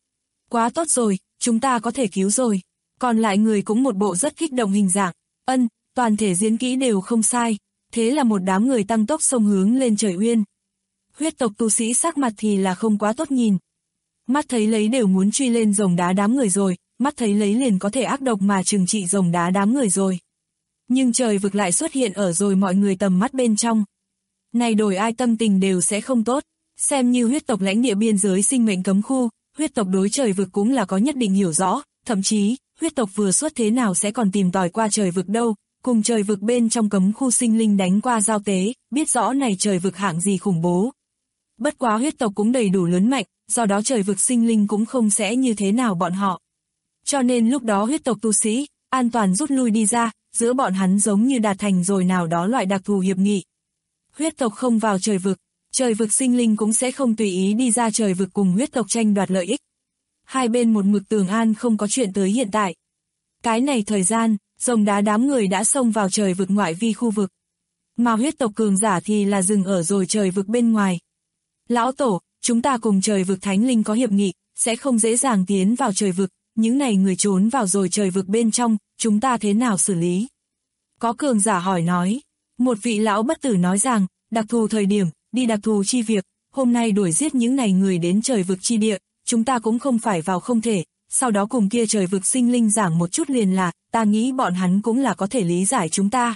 Quá tốt rồi, chúng ta có thể cứu rồi. Còn lại người cũng một bộ rất kích động hình dạng. Toàn thể diễn kỹ đều không sai. Thế là một đám người tăng tốc xông hướng lên trời uyên. Huyết tộc tu sĩ sắc mặt thì là không quá tốt nhìn. Mắt thấy lấy đều muốn truy lên rồng đá đám người rồi, mắt thấy lấy liền có thể ác độc mà trừng trị rồng đá đám người rồi. Nhưng trời vực lại xuất hiện ở rồi mọi người tầm mắt bên trong. Này đổi ai tâm tình đều sẽ không tốt, xem như huyết tộc lãnh địa biên giới sinh mệnh cấm khu, huyết tộc đối trời vực cũng là có nhất định hiểu rõ, thậm chí, huyết tộc vừa xuất thế nào sẽ còn tìm tòi qua trời vực đâu, cùng trời vực bên trong cấm khu sinh linh đánh qua giao tế, biết rõ này trời vực hạng gì khủng bố. Bất quá huyết tộc cũng đầy đủ lớn mạnh, do đó trời vực sinh linh cũng không sẽ như thế nào bọn họ. Cho nên lúc đó huyết tộc tu sĩ, an toàn rút lui đi ra, giữa bọn hắn giống như đạt thành rồi nào đó loại đặc thù hiệp nghị. Huyết tộc không vào trời vực sinh linh cũng sẽ không tùy ý đi ra trời vực cùng huyết tộc tranh đoạt lợi ích. Hai bên một mực tường an không có chuyện tới hiện tại. Cái này thời gian, rồng đá đám người đã xông vào trời vực ngoại vi khu vực. Mà huyết tộc cường giả thì là dừng ở rồi trời vực bên ngoài. Lão tổ, chúng ta cùng trời vực thánh linh có hiệp nghị, sẽ không dễ dàng tiến vào trời vực, những này người trốn vào rồi trời vực bên trong, chúng ta thế nào xử lý? Có cường giả hỏi nói. Một vị lão bất tử nói rằng, đặc thù thời điểm, đi đặc thù chi việc, hôm nay đuổi giết những này người đến trời vực chi địa, chúng ta cũng không phải vào không thể, sau đó cùng kia trời vực sinh linh giảng một chút liền là, ta nghĩ bọn hắn cũng là có thể lý giải chúng ta.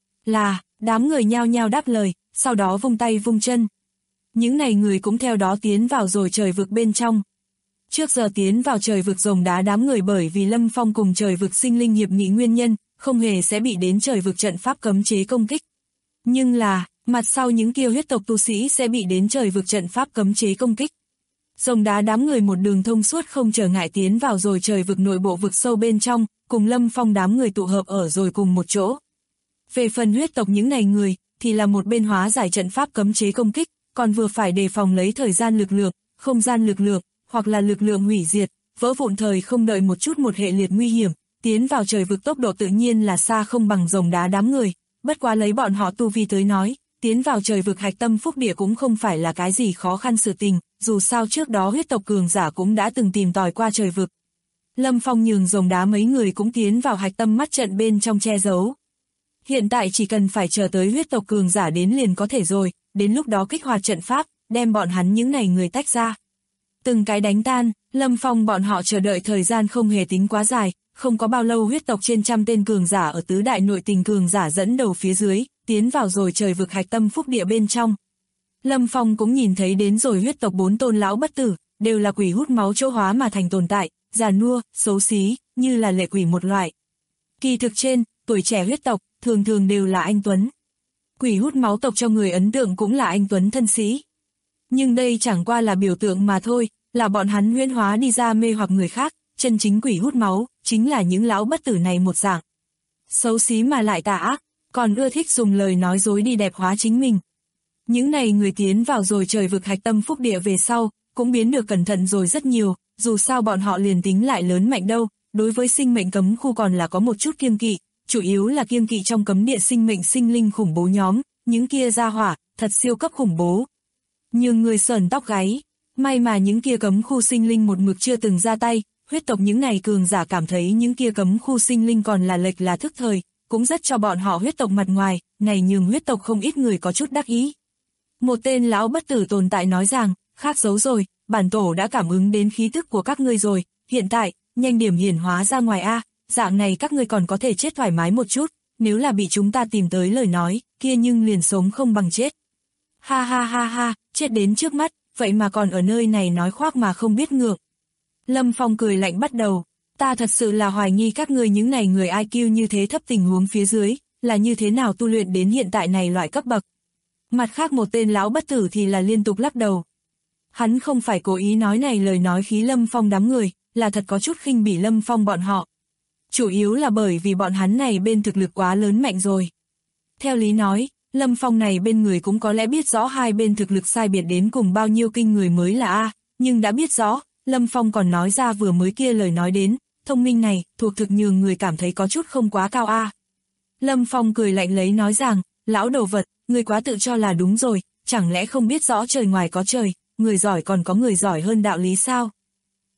Là, đám người nhao nhao đáp lời, sau đó vung tay vung chân. Những này người cũng theo đó tiến vào rồi trời vực bên trong. Trước giờ tiến vào trời vực rồng đá đám người bởi vì Lâm Phong cùng trời vực sinh linh hiệp nghị nguyên nhân, không hề sẽ bị đến trời vực trận pháp cấm chế công kích. Nhưng là, mặt sau những kia huyết tộc tu sĩ sẽ bị đến trời vực trận pháp cấm chế công kích. Rồng đá đám người một đường thông suốt không trở ngại tiến vào rồi trời vực nội bộ vực sâu bên trong, cùng Lâm Phong đám người tụ hợp ở rồi cùng một chỗ. Về phần huyết tộc những này người, thì là một bên hóa giải trận pháp cấm chế công kích, còn vừa phải đề phòng lấy thời gian lực lượng, không gian lực lượng, hoặc là lực lượng hủy diệt, vỡ vụn thời không đợi một chút một hệ liệt nguy hiểm, tiến vào trời vực tốc độ tự nhiên là xa không bằng rồng đá đám người, bất quá lấy bọn họ tu vi tới nói, tiến vào trời vực hạch tâm phúc địa cũng không phải là cái gì khó khăn sự tình, dù sao trước đó huyết tộc cường giả cũng đã từng tìm tòi qua trời vực. Lâm Phong nhường rồng đá mấy người cũng tiến vào hạch tâm mắt trận bên trong che giấu. Hiện tại chỉ cần phải chờ tới huyết tộc cường giả đến liền có thể rồi, đến lúc đó kích hoạt trận pháp, đem bọn hắn những này người tách ra. Từng cái đánh tan, Lâm Phong bọn họ chờ đợi thời gian không hề tính quá dài, không có bao lâu huyết tộc trên trăm tên cường giả ở tứ đại nội tình cường giả dẫn đầu phía dưới, tiến vào rồi trời vực hạch tâm phúc địa bên trong. Lâm Phong cũng nhìn thấy đến rồi huyết tộc 4 tôn lão bất tử, đều là quỷ hút máu chỗ hóa mà thành tồn tại, già nua, xấu xí, như là lệ quỷ một loại. Kỳ thực trên, tuổi trẻ huyết tộc, thường thường đều là anh tuấn. Quỷ hút máu tộc cho người ấn tượng cũng là anh tuấn thân sĩ. Nhưng đây chẳng qua là biểu tượng mà thôi, là bọn hắn huyễn hóa đi ra mê hoặc người khác, chân chính quỷ hút máu, chính là những lão bất tử này một dạng. Xấu xí mà lại tà ác, còn ưa thích dùng lời nói dối đi đẹp hóa chính mình. Những này người tiến vào rồi trời vực hạch tâm phúc địa về sau, cũng biến được cẩn thận rồi rất nhiều, dù sao bọn họ liền tính lại lớn mạnh đâu, đối với sinh mệnh cấm khu còn là có một chút kiêng kỵ, chủ yếu là kiêng kỵ trong cấm địa sinh mệnh sinh linh khủng bố nhóm, những kia ra hỏa, thật siêu cấp khủng bố. Nhưng người sởn tóc gáy, may mà những kia cấm khu sinh linh một mực chưa từng ra tay, huyết tộc những này cường giả cảm thấy những kia cấm khu sinh linh còn là lệch là thức thời, cũng rất cho bọn họ huyết tộc mặt ngoài, này nhường huyết tộc không ít người có chút đắc ý. Một tên lão bất tử tồn tại nói rằng, khác giấu rồi, bản tổ đã cảm ứng đến khí tức của các ngươi rồi, hiện tại, nhanh điểm hiển hóa ra ngoài a, dạng này các ngươi còn có thể chết thoải mái một chút, nếu là bị chúng ta tìm tới lời nói, kia nhưng liền sống không bằng chết. Ha ha ha ha, chết đến trước mắt, vậy mà còn ở nơi này nói khoác mà không biết ngượng. Lâm Phong cười lạnh bắt đầu, ta thật sự là hoài nghi các ngươi những này người IQ như thế thấp tình huống phía dưới, là như thế nào tu luyện đến hiện tại này loại cấp bậc. Mặt khác một tên lão bất tử thì là liên tục lắc đầu. Hắn không phải cố ý nói này lời nói khí Lâm Phong đám người, là thật có chút khinh bỉ Lâm Phong bọn họ. Chủ yếu là bởi vì bọn hắn này bên thực lực quá lớn mạnh rồi. Theo lý nói, Lâm Phong này bên người cũng có lẽ biết rõ hai bên thực lực sai biệt đến cùng bao nhiêu kinh người mới là A, nhưng đã biết rõ, Lâm Phong còn nói ra vừa mới kia lời nói đến, thông minh này, thuộc thực nhường người cảm thấy có chút không quá cao A. Lâm Phong cười lạnh lấy nói rằng, lão đồ vật, người quá tự cho là đúng rồi, chẳng lẽ không biết rõ trời ngoài có trời, người giỏi còn có người giỏi hơn đạo lý sao?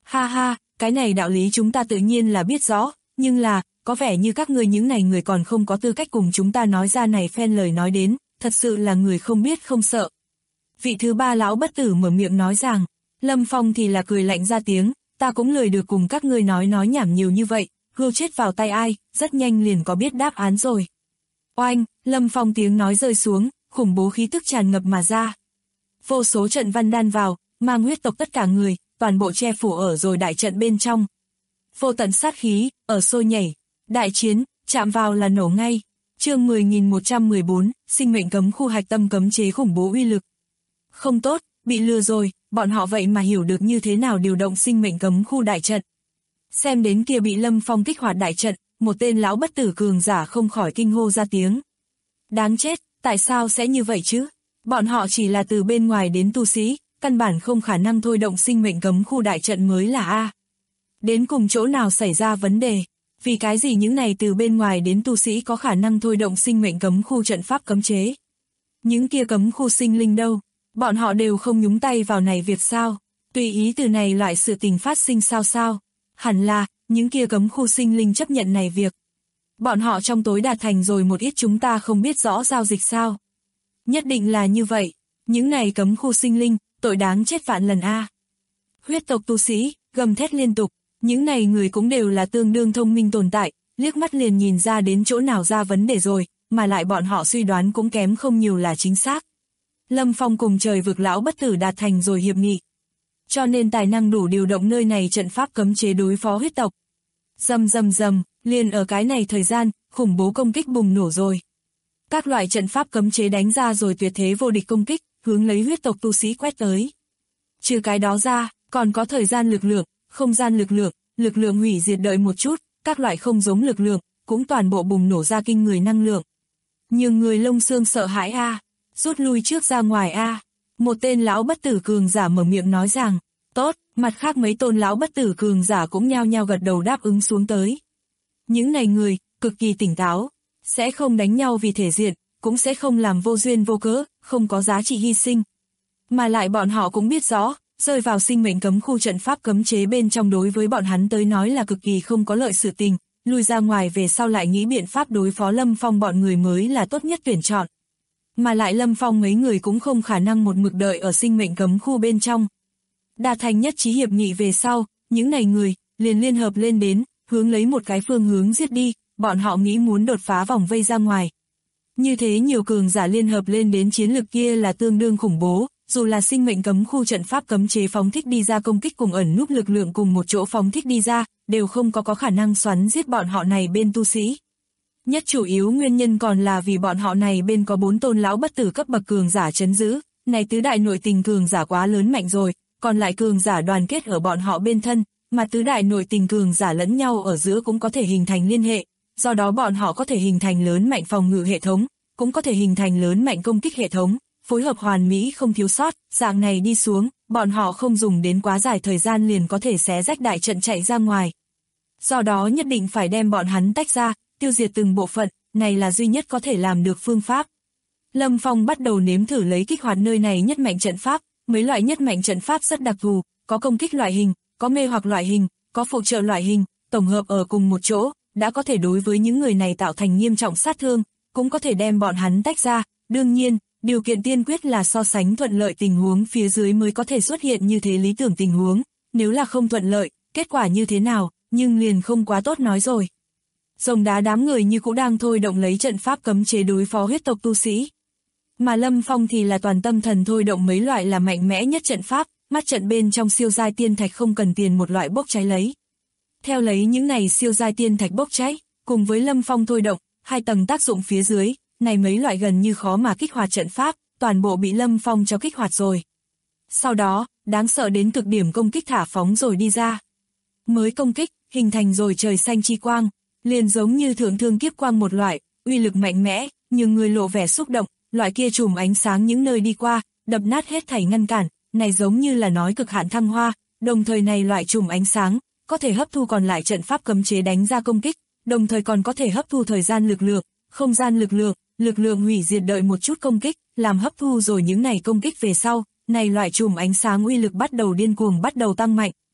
Ha ha, cái này đạo lý chúng ta tự nhiên là biết rõ, nhưng là, có vẻ như các ngươi những này người còn không có tư cách cùng chúng ta nói ra này phen lời nói đến, thật sự là người không biết không sợ. Vị thứ ba lão bất tử mở miệng nói rằng, Lâm Phong thì là cười lạnh ra tiếng, ta cũng lười được cùng các ngươi nói nhảm nhiều như vậy, gươm chết vào tay ai, rất nhanh liền có biết đáp án rồi. Oanh, Lâm Phong tiếng nói rơi xuống, khủng bố khí tức tràn ngập mà ra. Vô số trận văn đan vào, mang huyết tộc tất cả người, toàn bộ che phủ ở rồi đại trận bên trong. Vô tận sát khí, ở sôi nhảy, đại chiến, chạm vào là nổ ngay. Chương 10.114, sinh mệnh cấm khu hạch tâm cấm chế khủng bố uy lực. Không tốt, bị lừa rồi, bọn họ vậy mà hiểu được như thế nào điều động sinh mệnh cấm khu đại trận. Xem đến kia bị Lâm Phong kích hoạt đại trận, một tên lão bất tử cường giả không khỏi kinh hô ra tiếng. Đáng chết, tại sao sẽ như vậy chứ? Bọn họ chỉ là từ bên ngoài đến tu sĩ, căn bản không khả năng thôi động sinh mệnh cấm khu đại trận mới là A. Đến cùng chỗ nào xảy ra vấn đề? Vì cái gì những này từ bên ngoài đến tu sĩ có khả năng thôi động sinh mệnh cấm khu trận pháp cấm chế? Những kia cấm khu sinh linh đâu? Bọn họ đều không nhúng tay vào này việc sao? Tùy ý từ này loại sự tình phát sinh sao? Hẳn là, những kia cấm khu sinh linh chấp nhận này việc. Bọn họ trong tối đạt thành rồi một ít chúng ta không biết rõ giao dịch sao? Nhất định là như vậy. Những này cấm khu sinh linh, tội đáng chết vạn lần A. Huyết tộc tu sĩ, gầm thét liên tục. Những này người cũng đều là tương đương thông minh tồn tại, liếc mắt liền nhìn ra đến chỗ nào ra vấn đề rồi, mà lại bọn họ suy đoán cũng kém không nhiều là chính xác. Lâm Phong cùng trời vực lão bất tử đạt thành rồi hiệp nghị. Cho nên tài năng đủ điều động nơi này trận pháp cấm chế đối phó huyết tộc. Rầm, liền ở cái này thời gian, khủng bố công kích bùng nổ rồi. Các loại trận pháp cấm chế đánh ra rồi tuyệt thế vô địch công kích, hướng lấy huyết tộc tu sĩ quét tới. Trừ cái đó ra, còn có thời gian lực lượng, không gian lực lượng hủy diệt đợi một chút, các loại không giống lực lượng, cũng toàn bộ bùng nổ ra kinh người năng lượng. Nhiều người lông xương sợ hãi A, rút lui trước ra ngoài A. Một tên lão bất tử cường giả mở miệng nói rằng, tốt, mặt khác mấy tôn lão bất tử cường giả cũng nhao nhao gật đầu đáp ứng xuống tới. Những này người, cực kỳ tỉnh táo, sẽ không đánh nhau vì thể diện, cũng sẽ không làm vô duyên vô cớ, không có giá trị hy sinh. Mà lại bọn họ cũng biết rõ, rơi vào sinh mệnh cấm khu trận pháp cấm chế bên trong đối với bọn hắn tới nói là cực kỳ không có lợi sự tình, lui ra ngoài về sau lại nghĩ biện pháp đối phó Lâm Phong bọn người mới là tốt nhất tuyển chọn. Mà lại Lâm Phong mấy người cũng không khả năng một mực đợi ở sinh mệnh cấm khu bên trong. Đạt thành nhất trí hiệp nghị về sau, những này người, liền liên hợp lên đến, hướng lấy một cái phương hướng giết đi, bọn họ nghĩ muốn đột phá vòng vây ra ngoài. Như thế nhiều cường giả liên hợp lên đến chiến lực kia là tương đương khủng bố, dù là sinh mệnh cấm khu trận pháp cấm chế phóng thích đi ra công kích cùng ẩn núp lực lượng cùng một chỗ phóng thích đi ra, đều không có khả năng xoắn giết bọn họ này bên tu sĩ. Nhất chủ yếu nguyên nhân còn là vì bọn họ này bên có 4 tôn lão bất tử cấp bậc cường giả trấn giữ, này tứ đại nội tình cường giả quá lớn mạnh rồi, còn lại cường giả đoàn kết ở bọn họ bên thân, mà tứ đại nội tình cường giả lẫn nhau ở giữa cũng có thể hình thành liên hệ, do đó bọn họ có thể hình thành lớn mạnh phòng ngự hệ thống, cũng có thể hình thành lớn mạnh công kích hệ thống, phối hợp hoàn mỹ không thiếu sót, dạng này đi xuống, bọn họ không dùng đến quá dài thời gian liền có thể xé rách đại trận chạy ra ngoài. Do đó nhất định phải đem bọn hắn tách ra, tiêu diệt từng bộ phận, này là duy nhất có thể làm được phương pháp. Lâm Phong bắt đầu nếm thử lấy kích hoạt nơi này nhất mạnh trận pháp, mấy loại nhất mạnh trận pháp rất đặc thù, có công kích loại hình, có mê hoặc loại hình, có phụ trợ loại hình, tổng hợp ở cùng một chỗ, đã có thể đối với những người này tạo thành nghiêm trọng sát thương, cũng có thể đem bọn hắn tách ra, đương nhiên, điều kiện tiên quyết là so sánh thuận lợi tình huống phía dưới mới có thể xuất hiện như thế lý tưởng tình huống, nếu là không thuận lợi, kết quả như thế nào, nhưng liền không quá tốt nói rồi. Rồng đá đám người như cũng đang thôi động lấy trận pháp cấm chế đối phó huyết tộc tu sĩ. Mà Lâm Phong thì là toàn tâm thần thôi động mấy loại là mạnh mẽ nhất trận pháp, mắt trận bên trong siêu giai tiên thạch không cần tiền một loại bốc cháy lấy. Theo lấy những này siêu giai tiên thạch bốc cháy, cùng với Lâm Phong thôi động, hai tầng tác dụng phía dưới, này mấy loại gần như khó mà kích hoạt trận pháp, toàn bộ bị Lâm Phong cho kích hoạt rồi. Sau đó, đáng sợ đến cực điểm công kích thả phóng rồi đi ra. Mới công kích, hình thành rồi trời xanh chi quang, liền giống như thượng thương kiếp quang một loại, uy lực mạnh mẽ, nhưng người lộ vẻ xúc động, loại kia chùm ánh sáng những nơi đi qua, đập nát hết thảy ngăn cản, này giống như là nói cực hạn thăng hoa, đồng thời này loại chùm ánh sáng, có thể hấp thu còn lại trận pháp cấm chế đánh ra công kích, đồng thời còn có thể hấp thu thời gian lực lượng, không gian lực lượng hủy diệt đợi một chút công kích, làm hấp thu rồi những này công kích về sau, này loại chùm ánh sáng uy lực bắt đầu điên cuồng bắt đầu tăng mạnh.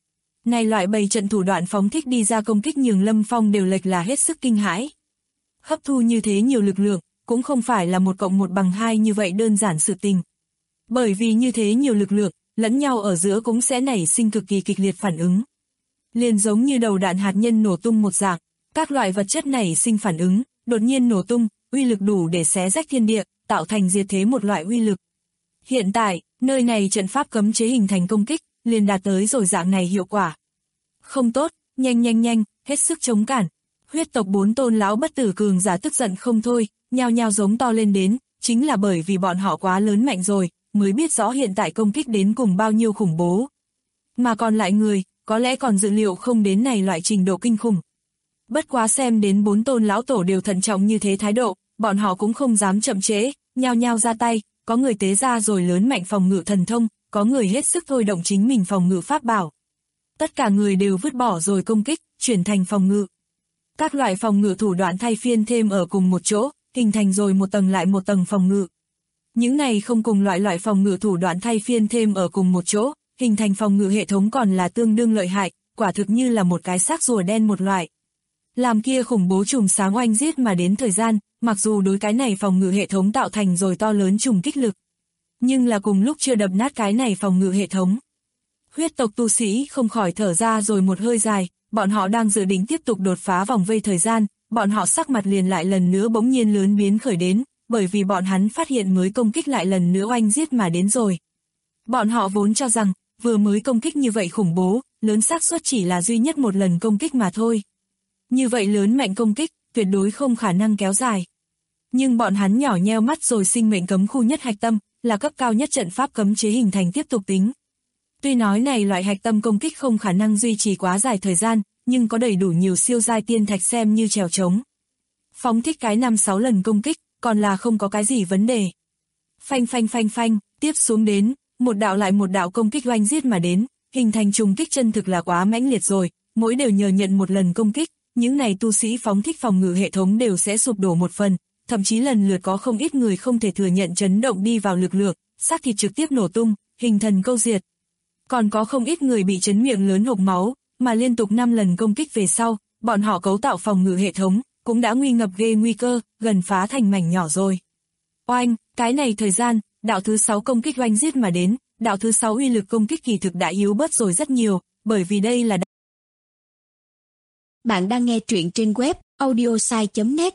Này loại bày trận thủ đoạn phóng thích đi ra công kích nhường Lâm Phong đều lệch là hết sức kinh hãi. Hấp thu như thế nhiều lực lượng, cũng không phải là 1 + 1 = 2 như vậy đơn giản sự tình. Bởi vì như thế nhiều lực lượng, lẫn nhau ở giữa cũng sẽ nảy sinh cực kỳ kịch liệt phản ứng. Liền giống như đầu đạn hạt nhân nổ tung một dạng, các loại vật chất nảy sinh phản ứng, đột nhiên nổ tung, uy lực đủ để xé rách thiên địa, tạo thành diệt thế một loại uy lực. Hiện tại, nơi này trận pháp cấm chế hình thành công kích, liền đạt tới rồi dạng này hiệu quả. Không tốt, nhanh, hết sức chống cản. Huyết tộc 4 tôn lão bất tử cường giả tức giận không thôi, nhao nhao giống to lên đến, chính là bởi vì bọn họ quá lớn mạnh rồi, mới biết rõ hiện tại công kích đến cùng bao nhiêu khủng bố. Mà còn lại người, có lẽ còn dự liệu không đến này loại trình độ kinh khủng. Bất quá xem đến 4 tôn lão tổ đều thận trọng như thế thái độ, bọn họ cũng không dám chậm trễ, nhao nhao ra tay, có người tế ra rồi lớn mạnh phòng ngự thần thông, có người hết sức thôi động chính mình phòng ngự pháp bảo. Tất cả người đều vứt bỏ rồi công kích, chuyển thành phòng ngự. Các loại phòng ngự thủ đoạn thay phiên thêm ở cùng một chỗ, hình thành rồi một tầng lại một tầng phòng ngự. Những này không cùng loại phòng ngự thủ đoạn thay phiên thêm ở cùng một chỗ, hình thành phòng ngự hệ thống còn là tương đương lợi hại, quả thực như là một cái xác rùa đen một loại. Làm kia khủng bố trùng sáng oanh giết mà đến thời gian, mặc dù đối cái này phòng ngự hệ thống tạo thành rồi to lớn trùng kích lực. Nhưng là cùng lúc chưa đập nát cái này phòng ngự hệ thống. Huyết tộc tu sĩ không khỏi thở ra rồi một hơi dài, bọn họ đang dự định tiếp tục đột phá vòng vây thời gian, bọn họ sắc mặt liền lại lần nữa bỗng nhiên lớn biến khởi đến, bởi vì bọn hắn phát hiện mới công kích lại lần nữa oanh giết mà đến rồi. Bọn họ vốn cho rằng, vừa mới công kích như vậy khủng bố, lớn xác suất chỉ là duy nhất một lần công kích mà thôi. Như vậy lớn mạnh công kích, tuyệt đối không khả năng kéo dài. Nhưng bọn hắn nhỏ nheo mắt rồi sinh mệnh cấm khu nhất hạch tâm, là cấp cao nhất trận pháp cấm chế hình thành tiếp tục tính. Tuy nói này loại hạch tâm công kích không khả năng duy trì quá dài thời gian, nhưng có đầy đủ nhiều siêu giai tiên thạch xem như trèo trống. Phóng thích cái 5-6 lần công kích, còn là không có cái gì vấn đề. Phanh, tiếp xuống đến, một đạo lại một đạo công kích oanh giết mà đến, hình thành trùng kích chân thực là quá mãnh liệt rồi, mỗi đều nhờ nhận một lần công kích, những này tu sĩ phóng thích phòng ngự hệ thống đều sẽ sụp đổ một phần, thậm chí lần lượt có không ít người không thể thừa nhận chấn động đi vào lực lượng, xác thịt trực tiếp nổ tung, hình thần câu diệt. Còn có không ít người bị chấn miệng lớn hộc máu, mà liên tục 5 lần công kích về sau, bọn họ cấu tạo phòng ngự hệ thống, cũng đã nguy cơ, gần phá thành mảnh nhỏ rồi. Oanh, cái này thời gian, đạo thứ 6 công kích oanh giết mà đến, đạo thứ 6 uy lực công kích kỳ thực đã yếu bớt rồi rất nhiều, bởi vì đây là... Bạn đang nghe truyện trên web audiosai.net.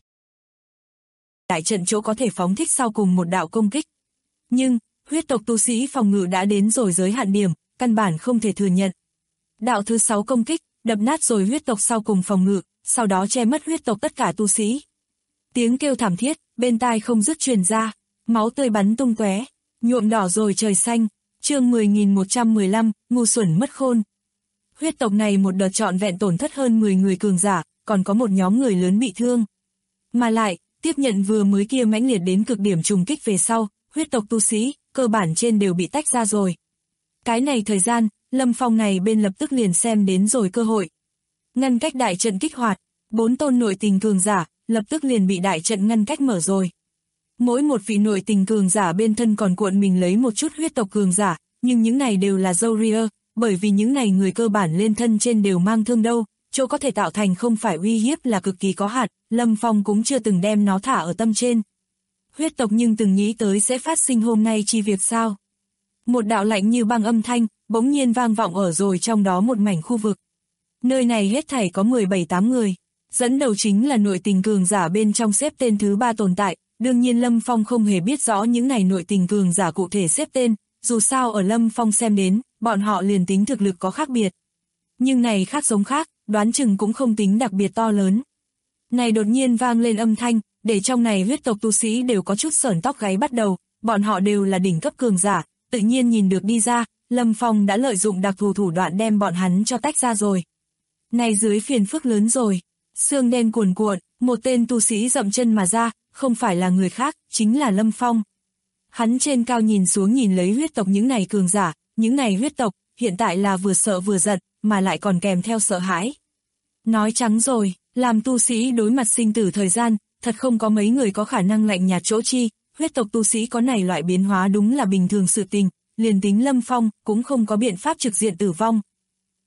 Đại trận chỗ có thể phóng thích sau cùng một đạo công kích. Nhưng, huyết tộc tu sĩ phòng ngự đã đến rồi giới hạn điểm, căn bản không thể thừa nhận. Đạo thứ 6 công kích, đập nát rồi huyết tộc sau cùng phòng ngự, sau đó che mất huyết tộc tất cả tu sĩ. Tiếng kêu thảm thiết, bên tai không dứt truyền ra, máu tươi bắn tung tóe, nhuộm đỏ rồi trời xanh. Chương 10.115, ngu xuẩn mất khôn. Huyết tộc này một đợt trọn vẹn tổn thất hơn 10 người cường giả, còn có một nhóm người lớn bị thương. Mà lại, tiếp nhận vừa mới kia mãnh liệt đến cực điểm trùng kích về sau, huyết tộc tu sĩ, cơ bản trên đều bị tách ra rồi. Cái này thời gian, Lâm Phong này bên lập tức liền xem đến rồi cơ hội. Ngăn cách đại trận kích hoạt, 4 tôn nội tình cường giả, lập tức liền bị đại trận ngăn cách mở rồi. Mỗi một vị nội tình cường giả bên thân còn cuộn mình lấy một chút huyết tộc cường giả, nhưng những này đều là dâu ria, bởi vì những này người cơ bản lên thân trên đều mang thương đâu, chỗ có thể tạo thành không phải uy hiếp là cực kỳ có hạn, Lâm Phong cũng chưa từng đem nó thả ở tâm trên. Huyết tộc nhưng từng nghĩ tới sẽ phát sinh hôm nay chi việc sao. Một đạo lạnh như băng âm thanh, bỗng nhiên vang vọng ở rồi trong đó một mảnh khu vực. Nơi này hết thảy có 17-8 người, dẫn đầu chính là nội tình cường giả bên trong xếp tên thứ 3 tồn tại, đương nhiên Lâm Phong không hề biết rõ những này nội tình cường giả cụ thể xếp tên, dù sao ở Lâm Phong xem đến, bọn họ liền tính thực lực có khác biệt. Nhưng này khác giống khác, đoán chừng cũng không tính đặc biệt to lớn. Này đột nhiên vang lên âm thanh, để trong này huyết tộc tu sĩ đều có chút sởn tóc gáy bắt đầu, bọn họ đều là đỉnh cấp cường giả, tự nhiên nhìn được đi ra, Lâm Phong đã lợi dụng đặc thù thủ đoạn đem bọn hắn cho tách ra rồi. Này dưới phiền phức lớn rồi, xương đen cuồn cuộn, một tên tu sĩ dậm chân mà ra, không phải là người khác, chính là Lâm Phong. Hắn trên cao nhìn xuống nhìn lấy huyết tộc những này cường giả, những này huyết tộc, hiện tại là vừa sợ vừa giận, mà lại còn kèm theo sợ hãi. Nói trắng rồi, làm tu sĩ đối mặt sinh tử thời gian, thật không có mấy người có khả năng lạnh nhạt chỗ chi, huyết tộc tu sĩ có này loại biến hóa đúng là bình thường sự tình, liền tính Lâm Phong cũng không có biện pháp trực diện tử vong.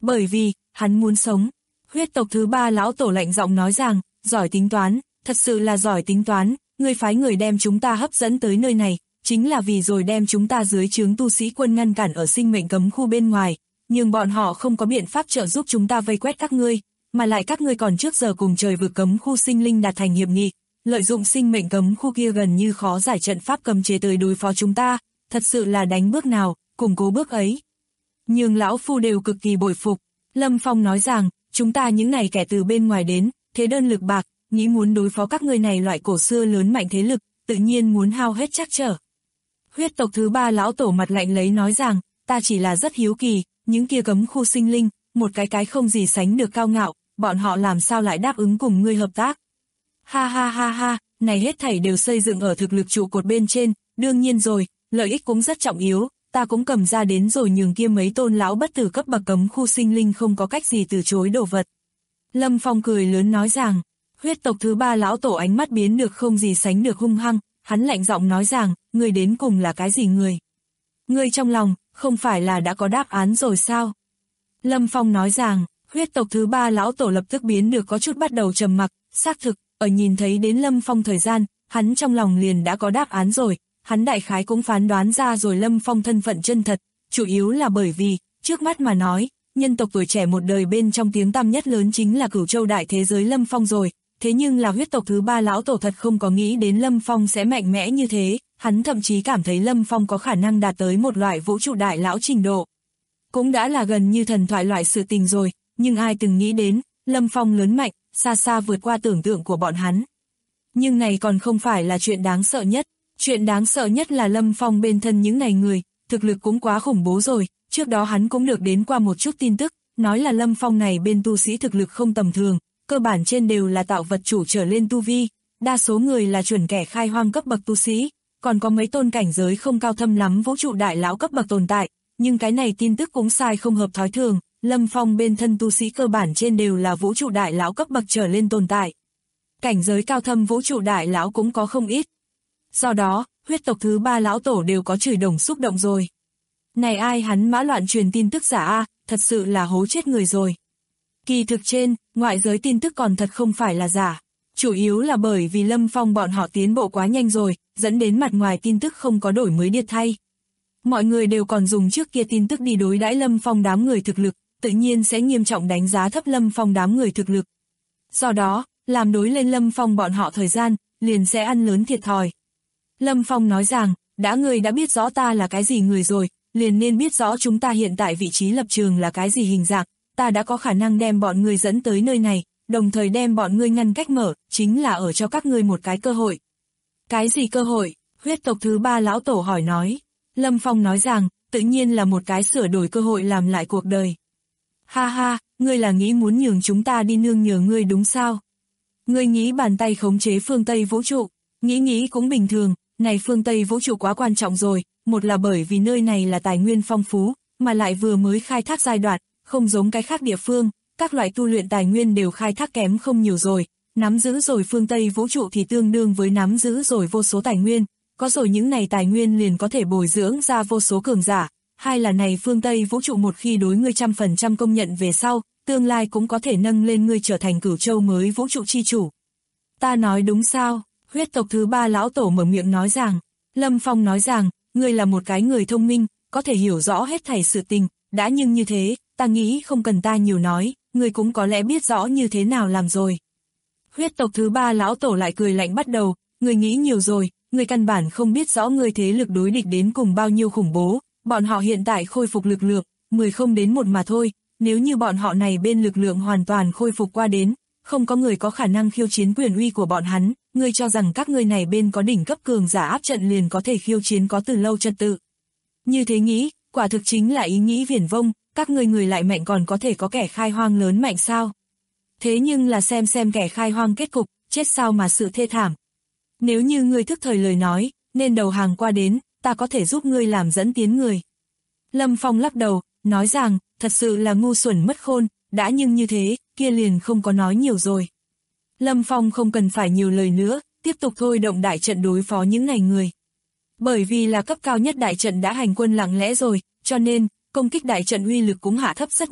Bởi vì, hắn muốn sống. Huyết tộc thứ 3 lão tổ lạnh giọng nói rằng, giỏi tính toán, thật sự là giỏi tính toán, ngươi phái người đem chúng ta hấp dẫn tới nơi này, chính là vì rồi đem chúng ta dưới trướng tu sĩ quân ngăn cản ở sinh mệnh cấm khu bên ngoài, nhưng bọn họ không có biện pháp trợ giúp chúng ta vây quét các ngươi, mà lại các ngươi còn trước giờ cùng trời vực cấm khu sinh linh đạt thành hiệp nghị, lợi dụng sinh mệnh cấm khu kia gần như khó giải trận pháp cấm chế tới đối phó chúng ta, thật sự là đánh bước nào, củng cố bước ấy. Nhưng lão phu đều cực kỳ bội phục. Lâm Phong nói rằng, chúng ta những này kẻ từ bên ngoài đến, thế đơn lực bạc, nghĩ muốn đối phó các ngươi này loại cổ xưa lớn mạnh thế lực, tự nhiên muốn hao hết trắc trở. Huyết tộc thứ 3 lão tổ mặt lạnh lấy nói rằng, ta chỉ là rất hiếu kỳ, những kia cấm khu sinh linh, một cái không gì sánh được cao ngạo, bọn họ làm sao lại đáp ứng cùng ngươi hợp tác. Ha ha ha ha, này hết thảy đều xây dựng ở thực lực trụ cột bên trên, đương nhiên rồi, lợi ích cũng rất trọng yếu, ta cũng cầm ra đến rồi nhường kia mấy tôn lão bất tử cấp bậc cấm khu sinh linh không có cách gì từ chối đồ vật. Lâm Phong cười lớn nói rằng, huyết tộc thứ 3 lão tổ ánh mắt biến được không gì sánh được hung hăng, hắn lạnh giọng nói rằng, ngươi đến cùng là cái gì người? Ngươi trong lòng, không phải là đã có đáp án rồi sao? Lâm Phong nói rằng, huyết tộc thứ 3 lão tổ lập tức biến được có chút bắt đầu trầm mặc, xác thực, ở nhìn thấy đến Lâm Phong thời gian, hắn trong lòng liền đã có đáp án rồi, hắn đại khái cũng phán đoán ra rồi Lâm Phong thân phận chân thật, chủ yếu là bởi vì, trước mắt mà nói, nhân tộc tuổi trẻ một đời bên trong tiếng tăm nhất lớn chính là Cửu Châu đại thế giới Lâm Phong rồi, thế nhưng là huyết tộc thứ 3 lão tổ thật không có nghĩ đến Lâm Phong sẽ mạnh mẽ như thế, hắn thậm chí cảm thấy Lâm Phong có khả năng đạt tới một loại vũ trụ đại lão trình độ. Cũng đã là gần như thần thoại loại sự tình rồi, nhưng ai từng nghĩ đến, Lâm Phong lớn mạnh, xa xa vượt qua tưởng tượng của bọn hắn. Nhưng này còn không phải là chuyện đáng sợ nhất, chuyện đáng sợ nhất là Lâm Phong bên thân những này người, thực lực cũng quá khủng bố rồi, trước đó hắn cũng được đến qua một chút tin tức, nói là Lâm Phong này bên tu sĩ thực lực không tầm thường, cơ bản trên đều là tạo vật chủ trở lên tu vi, đa số người là chuẩn kẻ khai hoang cấp bậc tu sĩ, còn có mấy tôn cảnh giới không cao thâm lắm vũ trụ đại lão cấp bậc tồn tại, nhưng cái này tin tức cũng sai không hợp thói thường, Lâm Phong bên thân tu sĩ cơ bản trên đều là vũ trụ đại lão cấp bậc trở lên tồn tại. Cảnh giới cao thâm vũ trụ đại lão cũng có không ít. Do đó, huyết tộc thứ 3 lão tổ đều có chửi đồng xúc động rồi. Này ai hắn mã loạn truyền tin tức giả a, thật sự là hố chết người rồi. Kỳ thực trên, ngoại giới tin tức còn thật không phải là giả. Chủ yếu là bởi vì Lâm Phong bọn họ tiến bộ quá nhanh rồi, dẫn đến mặt ngoài tin tức không có đổi mới điệt thay. Mọi người đều còn dùng trước kia tin tức đi đối đãi Lâm Phong đám người thực lực, tự nhiên sẽ nghiêm trọng đánh giá thấp Lâm Phong đám người thực lực. Do đó, làm đối lên Lâm Phong bọn họ thời gian, liền sẽ ăn lớn thiệt thòi. Lâm Phong nói rằng, người đã biết rõ ta là cái gì người rồi, liền nên biết rõ chúng ta hiện tại vị trí lập trường là cái gì hình dạng, ta đã có khả năng đem bọn ngươi dẫn tới nơi này, đồng thời đem bọn ngươi ngăn cách mở, chính là ở cho các ngươi một cái cơ hội. Cái gì cơ hội? Huyết tộc thứ 3 lão tổ hỏi nói. Lâm Phong nói rằng, tự nhiên là một cái sửa đổi cơ hội làm lại cuộc đời. Ha ha, ngươi là nghĩ muốn nhường chúng ta đi nương nhờ ngươi đúng sao? Ngươi nghĩ bàn tay khống chế phương Tây vũ trụ, nghĩ cũng bình thường, này phương Tây vũ trụ quá quan trọng rồi, một là bởi vì nơi này là tài nguyên phong phú, mà lại vừa mới khai thác giai đoạn, không giống cái khác địa phương, các loại tu luyện tài nguyên đều khai thác kém không nhiều rồi, nắm giữ rồi phương Tây vũ trụ thì tương đương với nắm giữ rồi vô số tài nguyên, có rồi những này tài nguyên liền có thể bồi dưỡng ra vô số cường giả, hai là này phương Tây vũ trụ một khi đối ngươi 100% công nhận về sau, tương lai cũng có thể nâng lên ngươi trở thành Cửu Châu mới vũ trụ chi chủ. Ta nói đúng sao? Huyết tộc thứ 3 lão tổ mở miệng nói rằng, Lâm Phong nói rằng, ngươi là một cái người thông minh, có thể hiểu rõ hết thảy sự tình, đã nhưng như thế, ta nghĩ không cần ta nhiều nói, ngươi cũng có lẽ biết rõ như thế nào làm rồi. Huyết tộc thứ 3 lão tổ lại cười lạnh bắt đầu, ngươi nghĩ nhiều rồi, ngươi căn bản không biết rõ ngươi thế lực đối địch đến cùng bao nhiêu khủng bố, bọn họ hiện tại khôi phục lực lượng, 10 không đến 1 mà thôi, nếu như bọn họ này bên lực lượng hoàn toàn khôi phục qua đến, không có người có khả năng khiêu chiến quyền uy của bọn hắn, ngươi cho rằng các ngươi này bên có đỉnh cấp cường giả áp trận liền có thể khiêu chiến có từ lâu trật tự. Như thế nghĩ, quả thực chính là ý nghĩ viển vông, các người lại mạnh còn có thể có kẻ khai hoang lớn mạnh sao? Thế nhưng là xem kẻ khai hoang kết cục, chết sao mà sự thê thảm. Nếu như ngươi thức thời lời nói, nên đầu hàng qua đến, ta có thể giúp ngươi làm dẫn tiến người. Lâm Phong lắc đầu, nói rằng, thật sự là ngu xuẩn mất khôn, đã nhưng như thế, kia liền không có nói nhiều rồi. Lâm Phong không cần phải nhiều lời nữa, tiếp tục thôi động đại trận đối phó những này người. Bởi vì là cấp cao nhất đại trận đã hành quân lặng lẽ rồi, cho nên, công kích đại trận uy lực cũng hạ thấp rất nhiều,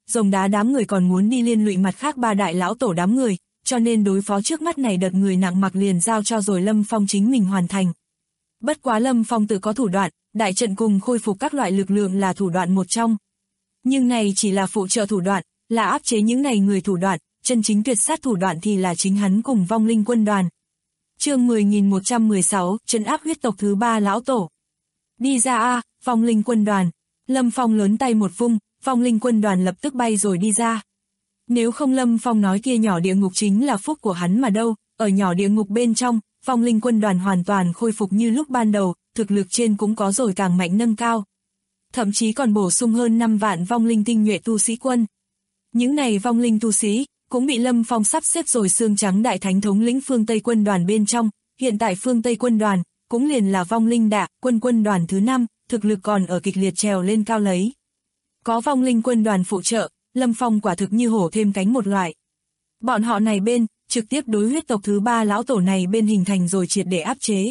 rồng đá đám người còn muốn đi liên lụy mặt khác ba đại lão tổ đám người, cho nên đối phó trước mắt này đợt người nặng mặc liền giao cho rồi Lâm Phong chính mình hoàn thành. Bất quá Lâm Phong tự có thủ đoạn, đại trận cùng khôi phục các loại lực lượng là thủ đoạn một trong. Nhưng này chỉ là phụ trợ thủ đoạn, là áp chế những này người thủ đoạn, chân chính tuyệt sát thủ đoạn thì là chính hắn cùng vong linh quân đoàn. Chương 10.116, trấn áp huyết tộc thứ 3 lão tổ. Đi ra a, vong linh quân đoàn. Lâm Phong lớn tay một vung, vong linh quân đoàn lập tức bay rồi đi ra. Nếu không Lâm Phong nói kia nhỏ địa ngục chính là phúc của hắn mà đâu, ở nhỏ địa ngục bên trong, vong linh quân đoàn hoàn toàn khôi phục như lúc ban đầu, thực lực trên cũng có rồi càng mạnh nâng cao. Thậm chí còn bổ sung hơn 5 vạn vong linh tinh nhuệ tu sĩ quân. Những này vong linh tu sĩ cũng bị Lâm Phong sắp xếp rồi xương trắng đại thánh thống lĩnh phương Tây quân đoàn bên trong, hiện tại phương Tây quân đoàn cũng liền là vong linh đạ quân đoàn thứ 5, thực lực còn ở kịch liệt trèo lên cao lấy. Có vong linh quân đoàn phụ trợ, Lâm Phong quả thực như hổ thêm cánh một loại. Bọn họ này bên, trực tiếp đối huyết tộc thứ 3 lão tổ này bên hình thành rồi triệt để áp chế.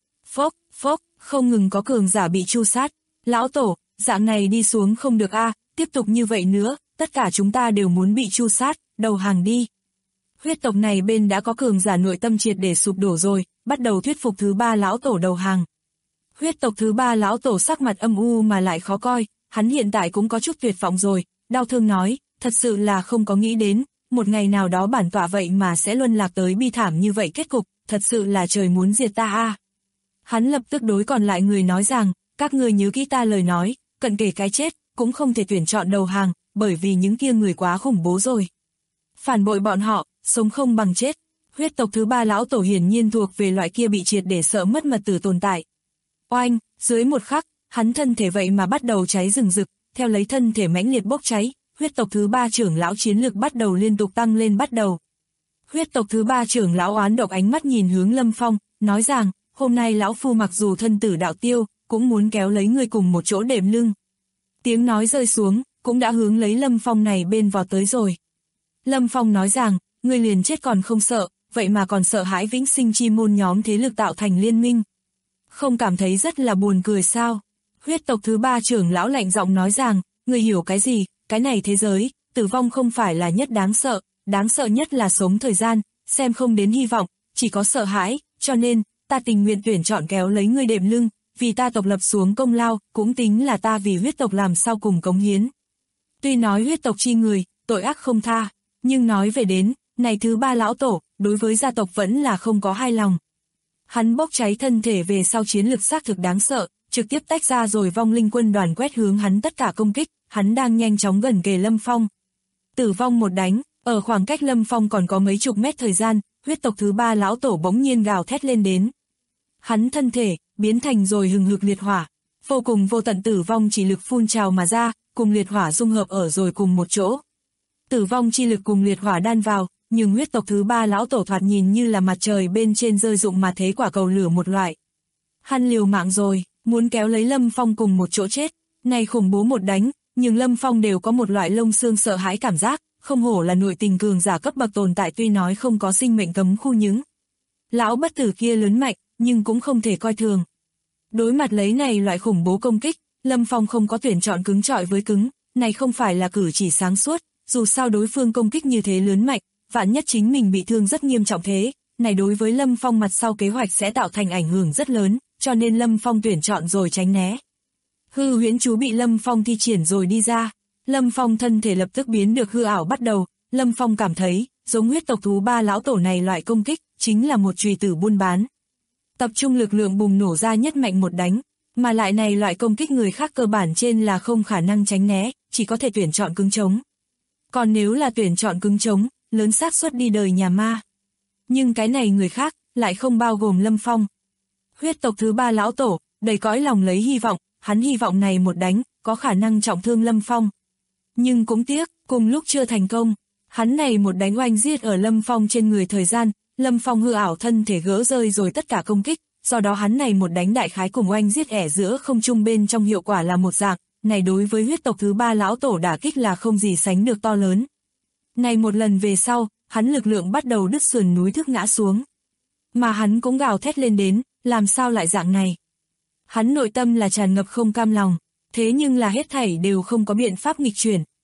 Phốc, không ngừng có cường giả bị tru sát. Lão tổ, dạng này đi xuống không được a, tiếp tục như vậy nữa, tất cả chúng ta đều muốn bị tru sát, đầu hàng đi. Huyết tộc này bên đã có cường giả nội tâm triệt để sụp đổ rồi, bắt đầu thuyết phục thứ 3 lão tổ đầu hàng. Huyết tộc thứ 3 lão tổ sắc mặt âm u mà lại khó coi, hắn hiện tại cũng có chút tuyệt vọng rồi, đau thương nói, thật sự là không có nghĩ đến, một ngày nào đó bản tọa vậy mà sẽ luân lạc tới bi thảm như vậy kết cục, thật sự là trời muốn diệt ta a. Hắn lập tức đối còn lại người nói rằng, các người nhớ kỹ ta lời nói, cận kể cái chết, cũng không thể tuyển chọn đầu hàng, bởi vì những kia người quá khủng bố rồi. Phản bội bọn họ, sống không bằng chết. Huyết tộc thứ 3 lão tổ hiển nhiên thuộc về loại kia bị triệt để sợ mất mật tử tồn tại. Oanh, dưới một khắc, hắn thân thể vậy mà bắt đầu cháy rừng rực, theo lấy thân thể mãnh liệt bốc cháy, huyết tộc thứ 3 trưởng lão chiến lực bắt đầu liên tục tăng lên bắt đầu. Huyết tộc thứ 3 trưởng lão oán độc ánh mắt nhìn hướng Lâm Phong, nói rằng, hôm nay lão phu mặc dù thân tử đạo tiêu, cũng muốn kéo lấy người cùng một chỗ đệm lưng. Tiếng nói rơi xuống, cũng đã hướng lấy Lâm Phong này bên vào tới rồi. Lâm Phong nói rằng, ngươi liền chết còn không sợ, vậy mà còn sợ hãi vĩnh sinh chi môn nhóm thế lực tạo thành liên minh. Không cảm thấy rất là buồn cười sao? Huyết tộc thứ 3 trưởng lão lạnh giọng nói rằng, ngươi hiểu cái gì, cái này thế giới, tử vong không phải là nhất đáng sợ nhất là sống thời gian, xem không đến hy vọng, chỉ có sợ hãi, cho nên, ta tình nguyện tuyển chọn kéo lấy ngươi đệm lưng, vì ta tộc lập xuống công lao, cũng tính là ta vì huyết tộc làm sau cùng cống hiến. Tuy nói huyết tộc chi người, tội ác không tha, nhưng nói về đến, này thứ 3 lão tổ, đối với gia tộc vẫn là không có hài lòng. Hắn bốc cháy thân thể về sau chiến lực xác thực đáng sợ, trực tiếp tách ra rồi vong linh quân đoàn quét hướng hắn tất cả công kích, hắn đang nhanh chóng gần kề Lâm Phong. Tử vong một đánh, ở khoảng cách Lâm Phong còn có mấy chục mét thời gian, huyết tộc thứ 3 lão tổ bỗng nhiên gào thét lên đến. Hắn thân thể, biến thành rồi hừng hực liệt hỏa, vô cùng vô tận tử vong chi lực phun trào mà ra, cùng liệt hỏa dung hợp ở rồi cùng một chỗ. Tử vong chi lực cùng liệt hỏa đan vào, nhưng huyết tộc thứ 3 lão tổ thoạt nhìn như là mặt trời bên trên rơi rụng mà thế quả cầu lửa một loại. Hắn liều mạng rồi, muốn kéo lấy Lâm Phong cùng một chỗ chết, này khủng bố một đánh, nhưng Lâm Phong đều có một loại lông xương sợ hãi cảm giác, không hổ là nội tình cường giả cấp bậc tồn tại tuy nói không có sinh mệnh cấm khu những. Lão bất tử kia lớn mạnh, nhưng cũng không thể coi thường. Đối mặt lấy này loại khủng bố công kích, Lâm Phong không có tuyển chọn cứng trọi với cứng, này không phải là cử chỉ sáng suốt, dù sao đối phương công kích như thế lớn mạnh, vạn nhất chính mình bị thương rất nghiêm trọng thế, này đối với Lâm Phong mặt sau kế hoạch sẽ tạo thành ảnh hưởng rất lớn, cho nên Lâm Phong tuyển chọn rồi tránh né. Hư huyễn chú bị Lâm Phong thi triển rồi đi ra, Lâm Phong thân thể lập tức biến được hư ảo bắt đầu, Lâm Phong cảm thấy, giống huyết tộc thú 3 lão tổ này loại công kích, chính là một chùy tử buôn bán. Tập trung lực lượng bùng nổ ra nhất mạnh một đánh, mà lại này loại công kích người khác cơ bản trên là không khả năng tránh né, chỉ có thể tuyển chọn cứng chống. Còn nếu là tuyển chọn cứng chống, lớn xác suất đi đời nhà ma. Nhưng cái này người khác, lại không bao gồm Lâm Phong. Huyết tộc thứ 3 lão tổ, đầy cõi lòng lấy hy vọng, hắn hy vọng này một đánh, có khả năng trọng thương Lâm Phong. Nhưng cũng tiếc, cùng lúc chưa thành công, hắn này một đánh oanh giết ở Lâm Phong trên người thời gian, Lâm Phong hư ảo thân thể gỡ rơi rồi tất cả công kích, do đó hắn này một đánh đại khái cùng oanh giết ẻ giữa không trung bên trong hiệu quả là một dạng, này đối với huyết tộc thứ 3 lão tổ đả kích là không gì sánh được to lớn. Này một lần về sau, hắn lực lượng bắt đầu đứt sườn núi thức ngã xuống. Mà hắn cũng gào thét lên đến, làm sao lại dạng này? Hắn nội tâm là tràn ngập không cam lòng, thế nhưng là hết thảy đều không có biện pháp nghịch chuyển.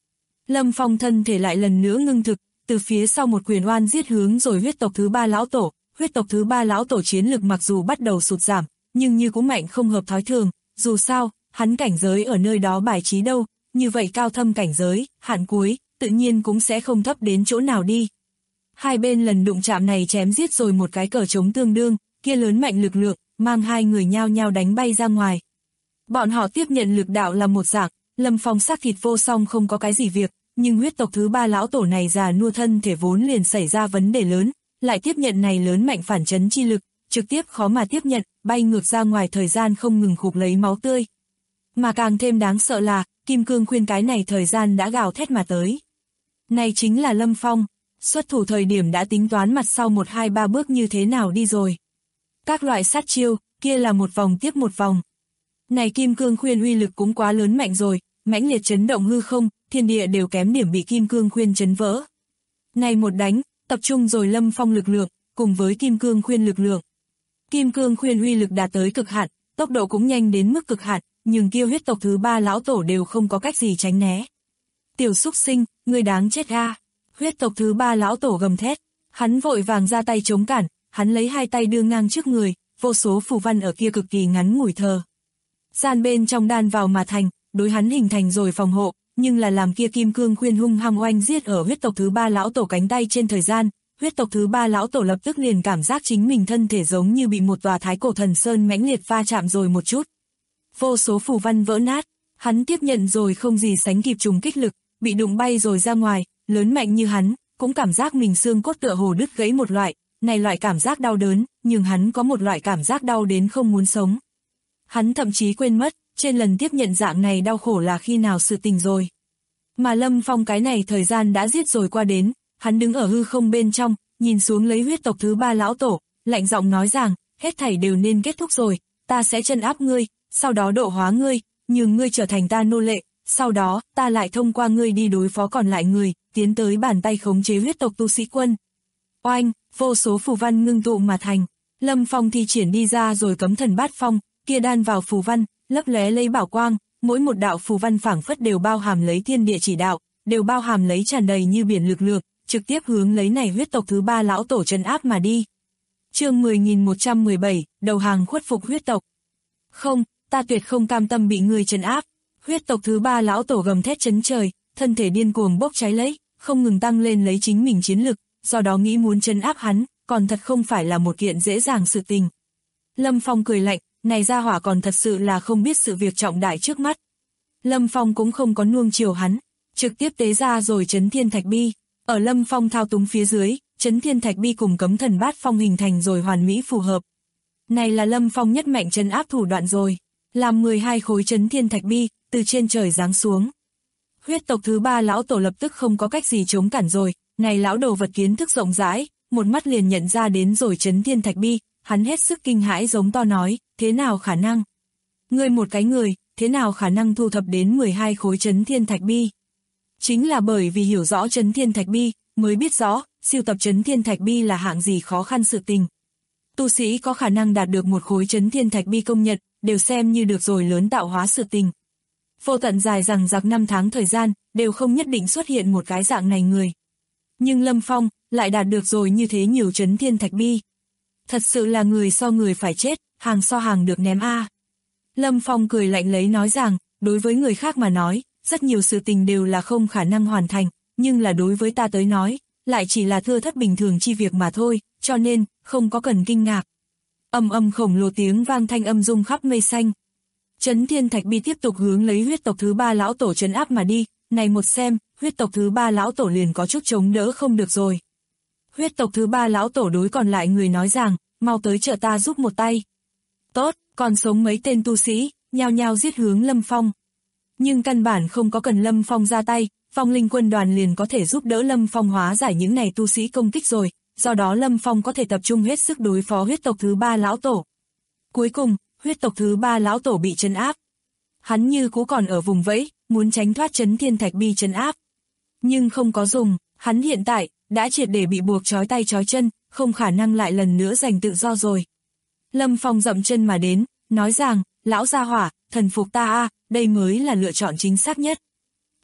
Lâm Phong thân thể lại lần nữa ngưng thực, từ phía sau một quyền oan giết hướng rồi huyết tộc thứ 3 lão tổ. Huyết tộc thứ 3 lão tổ chiến lực mặc dù bắt đầu sụt giảm, nhưng như cũng mạnh không hợp thói thường, dù sao, hắn cảnh giới ở nơi đó bài trí đâu, như vậy cao thâm cảnh giới, hạn cuối, tự nhiên cũng sẽ không thấp đến chỗ nào đi. Hai bên lần đụng chạm này chém giết rồi một cái cờ trống tương đương, kia lớn mạnh lực lượng, mang hai người nhao nhao đánh bay ra ngoài. Bọn họ tiếp nhận lực đạo là một dạng, Lâm Phong xác thịt vô song không có cái gì việc, nhưng huyết tộc thứ 3 lão tổ này già nua thân thể vốn liền xảy ra vấn đề lớn, lại tiếp nhận này lớn mạnh phản chấn chi lực, trực tiếp khó mà tiếp nhận, bay ngược ra ngoài thời gian không ngừng khục lấy máu tươi. Mà càng thêm đáng sợ là, Kim Cương Khuyên cái này thời gian đã gào thét mà tới. Này chính là Lâm Phong, xuất thủ thời điểm đã tính toán mặt sau 1-2-3 bước như thế nào đi rồi. Các loại sát chiêu, kia là một vòng tiếp một vòng. Này Kim Cương Khuyên uy lực cũng quá lớn mạnh rồi, mãnh liệt chấn động hư không, thiên địa đều kém điểm bị Kim Cương Khuyên chấn vỡ. Này một đánh, tập trung rồi Lâm Phong lực lượng, cùng với Kim Cương Khuyên lực lượng. Kim Cương Khuyên uy lực đạt tới cực hạn, tốc độ cũng nhanh đến mức cực hạn, nhưng kia huyết tộc thứ 3 lão tổ đều không có cách gì tránh né. Tiểu xúc sinh, ngươi đáng chết a! Huyết tộc thứ 3 lão tổ gầm thét, hắn vội vàng ra tay chống cản, hắn lấy hai tay đưa ngang trước người, vô số phù văn ở kia cực kỳ ngắn ngủi thờ. Gian bên trong đan vào mà thành, đối hắn hình thành rồi phòng hộ, nhưng là làm kia Kim Cương Khuyên hung hăng oanh giết ở huyết tộc thứ 3 lão tổ cánh tay trên thời gian, huyết tộc thứ 3 lão tổ lập tức liền cảm giác chính mình thân thể giống như bị một tòa thái cổ thần sơn mãnh liệt va chạm rồi một chút. Vô số phù văn vỡ nát, hắn tiếp nhận rồi không gì sánh kịp trùng kích lực, bị đụng bay rồi ra ngoài, lớn mạnh như hắn, cũng cảm giác mình xương cốt tựa hồ đứt gãy một loại, này loại cảm giác đau đớn, nhưng hắn có một loại cảm giác đau đến không muốn sống. Hắn thậm chí quên mất, trên lần tiếp nhận dạng này đau khổ là khi nào sự tình rồi. Mà Lâm Phong cái này thời gian đã giết rồi qua đến, hắn đứng ở hư không bên trong, nhìn xuống lấy huyết tộc thứ 3 lão tổ, lạnh giọng nói rằng, hết thảy đều nên kết thúc rồi, ta sẽ trấn áp ngươi, sau đó độ hóa ngươi, nhường ngươi trở thành ta nô lệ, sau đó, ta lại thông qua ngươi đi đối phó còn lại người, tiến tới bàn tay khống chế huyết tộc tu sĩ quân. Oanh, vô số phù văn ngưng tụ mà thành, Lâm Phong thi triển đi ra rồi cấm thần bát phong, kia đan vào phù văn, lấp lóe lấy bảo quang, mỗi một đạo phù văn phảng phất đều bao hàm lấy thiên địa chỉ đạo, đều bao hàm lấy tràn đầy như biển lực lượng, trực tiếp hướng lấy này huyết tộc thứ 3 lão tổ trấn áp mà đi. Chương 10.117, đầu hàng khuất phục huyết tộc. Không, ta tuyệt không cam tâm bị ngươi trấn áp. Huyết tộc thứ 3 lão tổ gầm thét chấn trời, thân thể điên cuồng bốc cháy lấy, không ngừng tăng lên lấy chính mình chiến lực, do đó nghĩ muốn trấn áp hắn, còn thật không phải là một kiện dễ dàng sự tình. Lâm Phong cười lạnh, này gia hỏa còn thật sự là không biết sự việc trọng đại trước mắt. Lâm Phong cũng không có nuông chiều hắn, trực tiếp tế ra rồi Chấn Thiên Thạch Bi. Ở Lâm Phong thao túng phía dưới, Chấn Thiên Thạch Bi cùng cấm thần bát phong hình thành rồi hoàn mỹ phù hợp. Này là Lâm Phong nhất mạnh trấn áp thủ đoạn rồi, làm 12 khối Chấn Thiên Thạch Bi, từ trên trời giáng xuống. Huyết tộc thứ 3 lão tổ lập tức không có cách gì chống cản rồi, này lão đầu vật kiến thức rộng rãi, một mắt liền nhận ra đến rồi Chấn Thiên Thạch Bi, hắn hết sức kinh hãi giống to nói, thế nào khả năng? Ngươi một cái người, thế nào khả năng thu thập đến 12 khối Chấn Thiên Thạch Bi? Chính là bởi vì hiểu rõ Chấn Thiên Thạch Bi, mới biết rõ, siêu tập Chấn Thiên Thạch Bi là hạng gì khó khăn sự tình. Tu sĩ có khả năng đạt được một khối Chấn Thiên Thạch Bi công nhận, đều xem như được rồi lớn tạo hóa sự tình. Vô tận dài rằng giặc 5 tháng thời gian, đều không nhất định xuất hiện một cái dạng này người. Nhưng Lâm Phong, lại đạt được rồi như thế nhiều Chấn Thiên Thạch Bi. Thật sự là người so người phải chết, hàng so hàng được ném a. Lâm Phong cười lạnh lấy nói rằng, đối với người khác mà nói, rất nhiều sự tình đều là không khả năng hoàn thành, nhưng là đối với ta tới nói, lại chỉ là thưa thất bình thường chi việc mà thôi, cho nên, không có cần kinh ngạc. Ầm ầm khổng lồ tiếng vang thanh âm rung khắp mây xanh. Chấn Thiên Thạch Bi tiếp tục hướng lấy huyết tộc thứ 3 lão tổ trấn áp mà đi, này một xem, huyết tộc thứ 3 lão tổ liền có chút chống đỡ không được rồi. Huyết tộc thứ 3 lão tổ đối còn lại người nói rằng, mau tới trợ ta giúp một tay. Tốt, còn sống mấy tên tu sĩ, nhao nhao giết hướng Lâm Phong. Nhưng căn bản không có cần Lâm Phong ra tay, Phong Linh quân đoàn liền có thể giúp đỡ Lâm Phong hóa giải những này tu sĩ công kích rồi, do đó Lâm Phong có thể tập trung hết sức đối phó huyết tộc thứ 3 lão tổ. Cuối cùng, huyết tộc thứ 3 lão tổ bị trấn áp. Hắn như cũ còn ở vùng vẫy, muốn tránh thoát Chấn Thiên Thạch Bi trấn áp. Nhưng không có dùng, hắn hiện tại, đã triệt để bị buộc trói tay trói chân, không khả năng lại lần nữa giành tự do rồi. Lâm Phong dậm chân mà đến, nói rằng, lão gia hỏa, thần phục ta a, đây mới là lựa chọn chính xác nhất. A,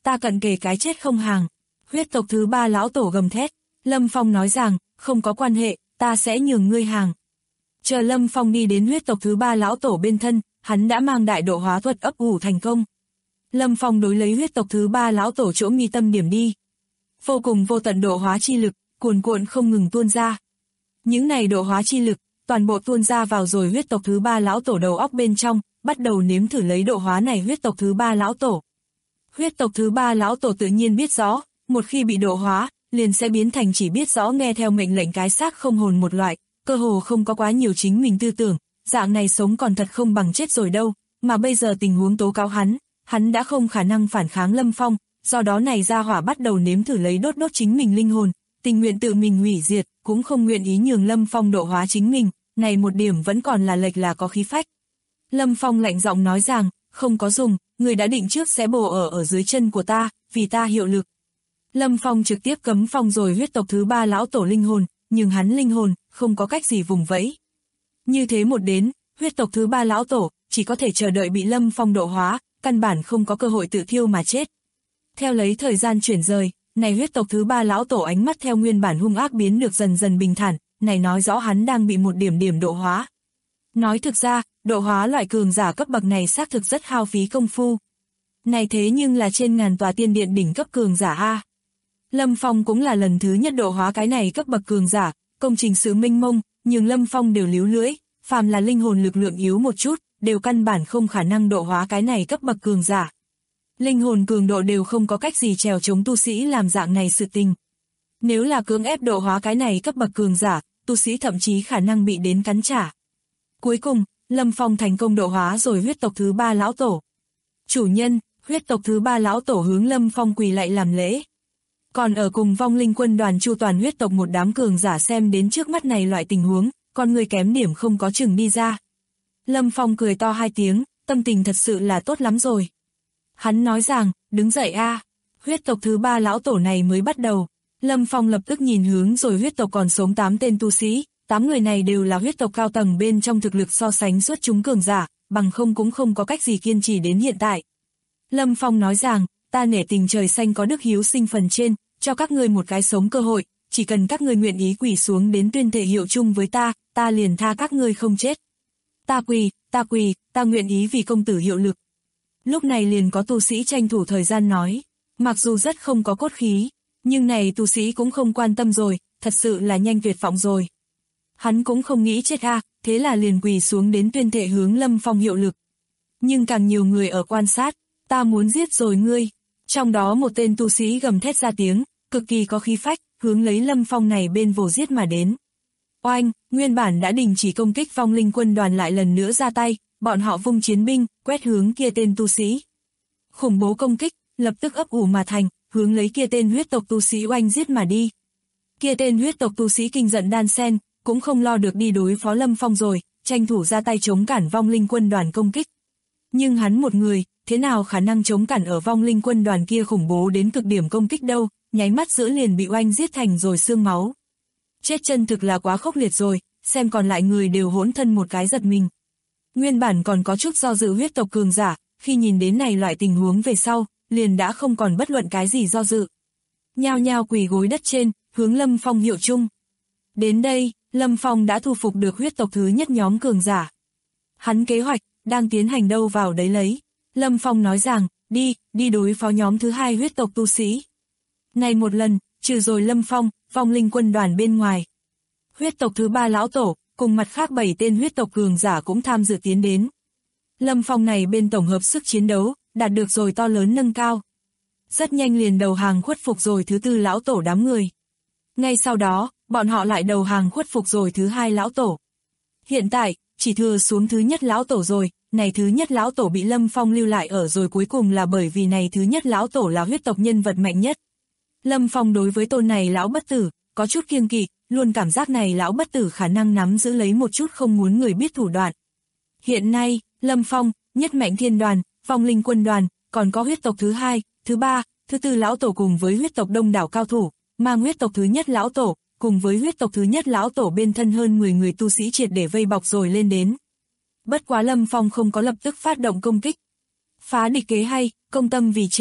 ta cận kề cái chết không hàng. Huyết tộc thứ 3 lão tổ gầm thét. Lâm Phong nói rằng, không có quan hệ, ta sẽ nhường ngươi hàng. Chờ Lâm Phong đi đến huyết tộc thứ 3 lão tổ bên thân, hắn đã mang đại độ hóa thuật ấp ủ thành công. Lâm Phong đối lấy huyết tộc thứ 3 lão tổ chỗ mi tâm điểm đi. Vô cùng vô tận độ hóa chi lực, cuồn cuộn không ngừng tuôn ra. Những này độ hóa chi lực, toàn bộ tuôn ra vào rồi huyết tộc thứ 3 lão tổ đầu óc bên trong, bắt đầu nếm thử lấy độ hóa này huyết tộc thứ 3 lão tổ. Huyết tộc thứ 3 lão tổ tự nhiên biết rõ, một khi bị độ hóa, liền sẽ biến thành chỉ biết rõ nghe theo mệnh lệnh cái xác không hồn một loại, cơ hồ không có quá nhiều chính mình tư tưởng, dạng này sống còn thật không bằng chết rồi đâu, mà bây giờ tình huống tố cáo hắn đã không khả năng phản kháng Lâm Phong, do đó này ra hỏa bắt đầu nếm thử lấy đốt chính mình linh hồn, tình nguyện tự mình hủy diệt, cũng không nguyện ý nhường Lâm Phong độ hóa chính mình, này một điểm vẫn còn là lệch là có khí phách. Lâm Phong lạnh giọng nói rằng, không có dùng, người đã định trước sẽ bổ ở dưới chân của ta, vì ta hiệu lực. Lâm Phong trực tiếp cấm phong rồi huyết tộc thứ 3 lão tổ linh hồn, nhưng hắn linh hồn, không có cách gì vùng vẫy. Như thế một đến, huyết tộc thứ 3 lão tổ, chỉ có thể chờ đợi bị Lâm Phong độ hóa, căn bản không có cơ hội tự thiêu mà chết. Theo lấy thời gian chuyển rời, này huyết tộc thứ 3 lão tổ ánh mắt theo nguyên bản hung ác biến được dần dần bình thản, này nói rõ hắn đang bị một điểm độ hóa. Nói thực ra, độ hóa loại cường giả cấp bậc này xác thực rất hao phí công phu. Này thế nhưng là trên ngàn tòa tiên điện đỉnh cấp cường giả a. Lâm Phong cũng là lần thứ nhất độ hóa cái này cấp bậc cường giả, công trình sự mênh mông, nhưng Lâm Phong đều líu lưỡi, phàm là linh hồn lực lượng yếu một chút, đều căn bản không khả năng độ hóa cái này cấp bậc cường giả. Linh hồn cường độ đều không có cách gì trèo chống tu sĩ làm dạng này sự tình. Nếu là cưỡng ép độ hóa cái này cấp bậc cường giả, tu sĩ thậm chí khả năng bị đến cắn trả. Cuối cùng, Lâm Phong thành công độ hóa rồi huyết tộc thứ 3 lão tổ. Chủ nhân, huyết tộc thứ 3 lão tổ hướng Lâm Phong quỳ lạy làm lễ. Còn ở cùng vong linh quân đoàn chu toàn huyết tộc một đám cường giả xem đến trước mắt này loại tình huống, con người kém điểm không có chừng đi ra. Lâm Phong cười to 2 tiếng, tâm tình thật sự là tốt lắm rồi. Hắn nói rằng, đứng dậy a. Huyết tộc thứ 3 lão tổ này mới bắt đầu. Lâm Phong lập tức nhìn hướng rồi huyết tộc còn sống 8 tên tu sĩ, 8 người này đều là huyết tộc cao tầng bên trong thực lực so sánh xuất chúng cường giả, bằng không cũng không có cách gì kiên trì đến hiện tại. Lâm Phong nói rằng, ta nể tình trời xanh có đức hiếu sinh phần trên, cho các ngươi một cái sống cơ hội, chỉ cần các ngươi nguyện ý quỳ xuống đến tuyên thệ hiệu chung với ta liền tha các ngươi không chết. Ta quỳ, ta nguyện ý vì công tử hiệu lực. Lúc này liền có tu sĩ tranh thủ thời gian nói, mặc dù rất không có cốt khí, nhưng này tu sĩ cũng không quan tâm rồi, thật sự là nhanh tuyệt vọng rồi. Hắn cũng không nghĩ chết thế là liền quỳ xuống đến tuyên thệ hướng Lâm Phong hiệu lực. Nhưng càng nhiều người ở quan sát, ta muốn giết rồi ngươi. Trong đó một tên tu sĩ gầm thét ra tiếng, cực kỳ có khí phách, hướng lấy Lâm Phong này bên vồ giết mà đến. Oanh, nguyên bản đã đình chỉ công kích vong linh quân đoàn lại lần nữa ra tay, bọn họ vung chiến binh, quét hướng kia tên tu sĩ. Khủng bố công kích, lập tức ấp ủ mà thành, hướng lấy kia tên huyết tộc tu sĩ oanh giết mà đi. Kia tên huyết tộc tu sĩ kinh giận đan sen, cũng không lo được đi đối phó Lâm Phong rồi, tranh thủ ra tay chống cản vong linh quân đoàn công kích. Nhưng hắn một người, thế nào khả năng chống cản ở vong linh quân đoàn kia khủng bố đến cực điểm công kích đâu, nháy mắt giữa liền bị oanh giết thành rồi xương máu. Chết chân thực là quá khốc liệt rồi, xem còn lại người đều hỗn thân một cái giật mình. Nguyên bản còn có chút do dự huyết tộc cường giả, khi nhìn đến này loại tình huống về sau, liền đã không còn bất luận cái gì do dự. Nhao nhao quỳ gối đất trên, hướng Lâm Phong hiệu chung. Đến đây, Lâm Phong đã thu phục được huyết tộc thứ nhất nhóm cường giả. Hắn kế hoạch, đang tiến hành đâu vào đấy lấy. Lâm Phong nói rằng, đi đối phó nhóm thứ 2 huyết tộc tu sĩ. Này một lần, trừ rồi Lâm Phong, vong linh quân đoàn bên ngoài. Huyết tộc thứ 3 lão tổ, cùng mặt khác 7 tên huyết tộc cường giả cũng tham dự tiến đến. Lâm Phong này bên tổng hợp sức chiến đấu, đạt được rồi to lớn nâng cao. Rất nhanh liền đầu hàng khuất phục rồi thứ 4 lão tổ đám người. Ngay sau đó, bọn họ lại đầu hàng khuất phục rồi thứ 2 lão tổ. Hiện tại, chỉ thừa xuống thứ nhất lão tổ rồi, này thứ nhất lão tổ bị Lâm Phong lưu lại ở rồi cuối cùng là bởi vì này thứ nhất lão tổ là huyết tộc nhân vật mạnh nhất. Lâm Phong đối với tôn này lão bất tử, có chút kiêng kỵ, luôn cảm giác này lão bất tử khả năng nắm giữ lấy một chút không muốn người biết thủ đoạn. Hiện nay, Lâm Phong, Nhất Mệnh Thiên Đoàn, Vong Linh Quân Đoàn, còn có huyết tộc thứ 2, thứ 3, thứ 4 lão tổ cùng với huyết tộc đông đảo cao thủ, mang huyết tộc thứ nhất lão tổ, cùng với huyết tộc thứ nhất lão tổ bên thân hơn 10 người tu sĩ triệt để vây bọc rồi lên đến. Bất quá Lâm Phong không có lập tức phát động công kích. Phá địch kế hay, công tâm vì trên.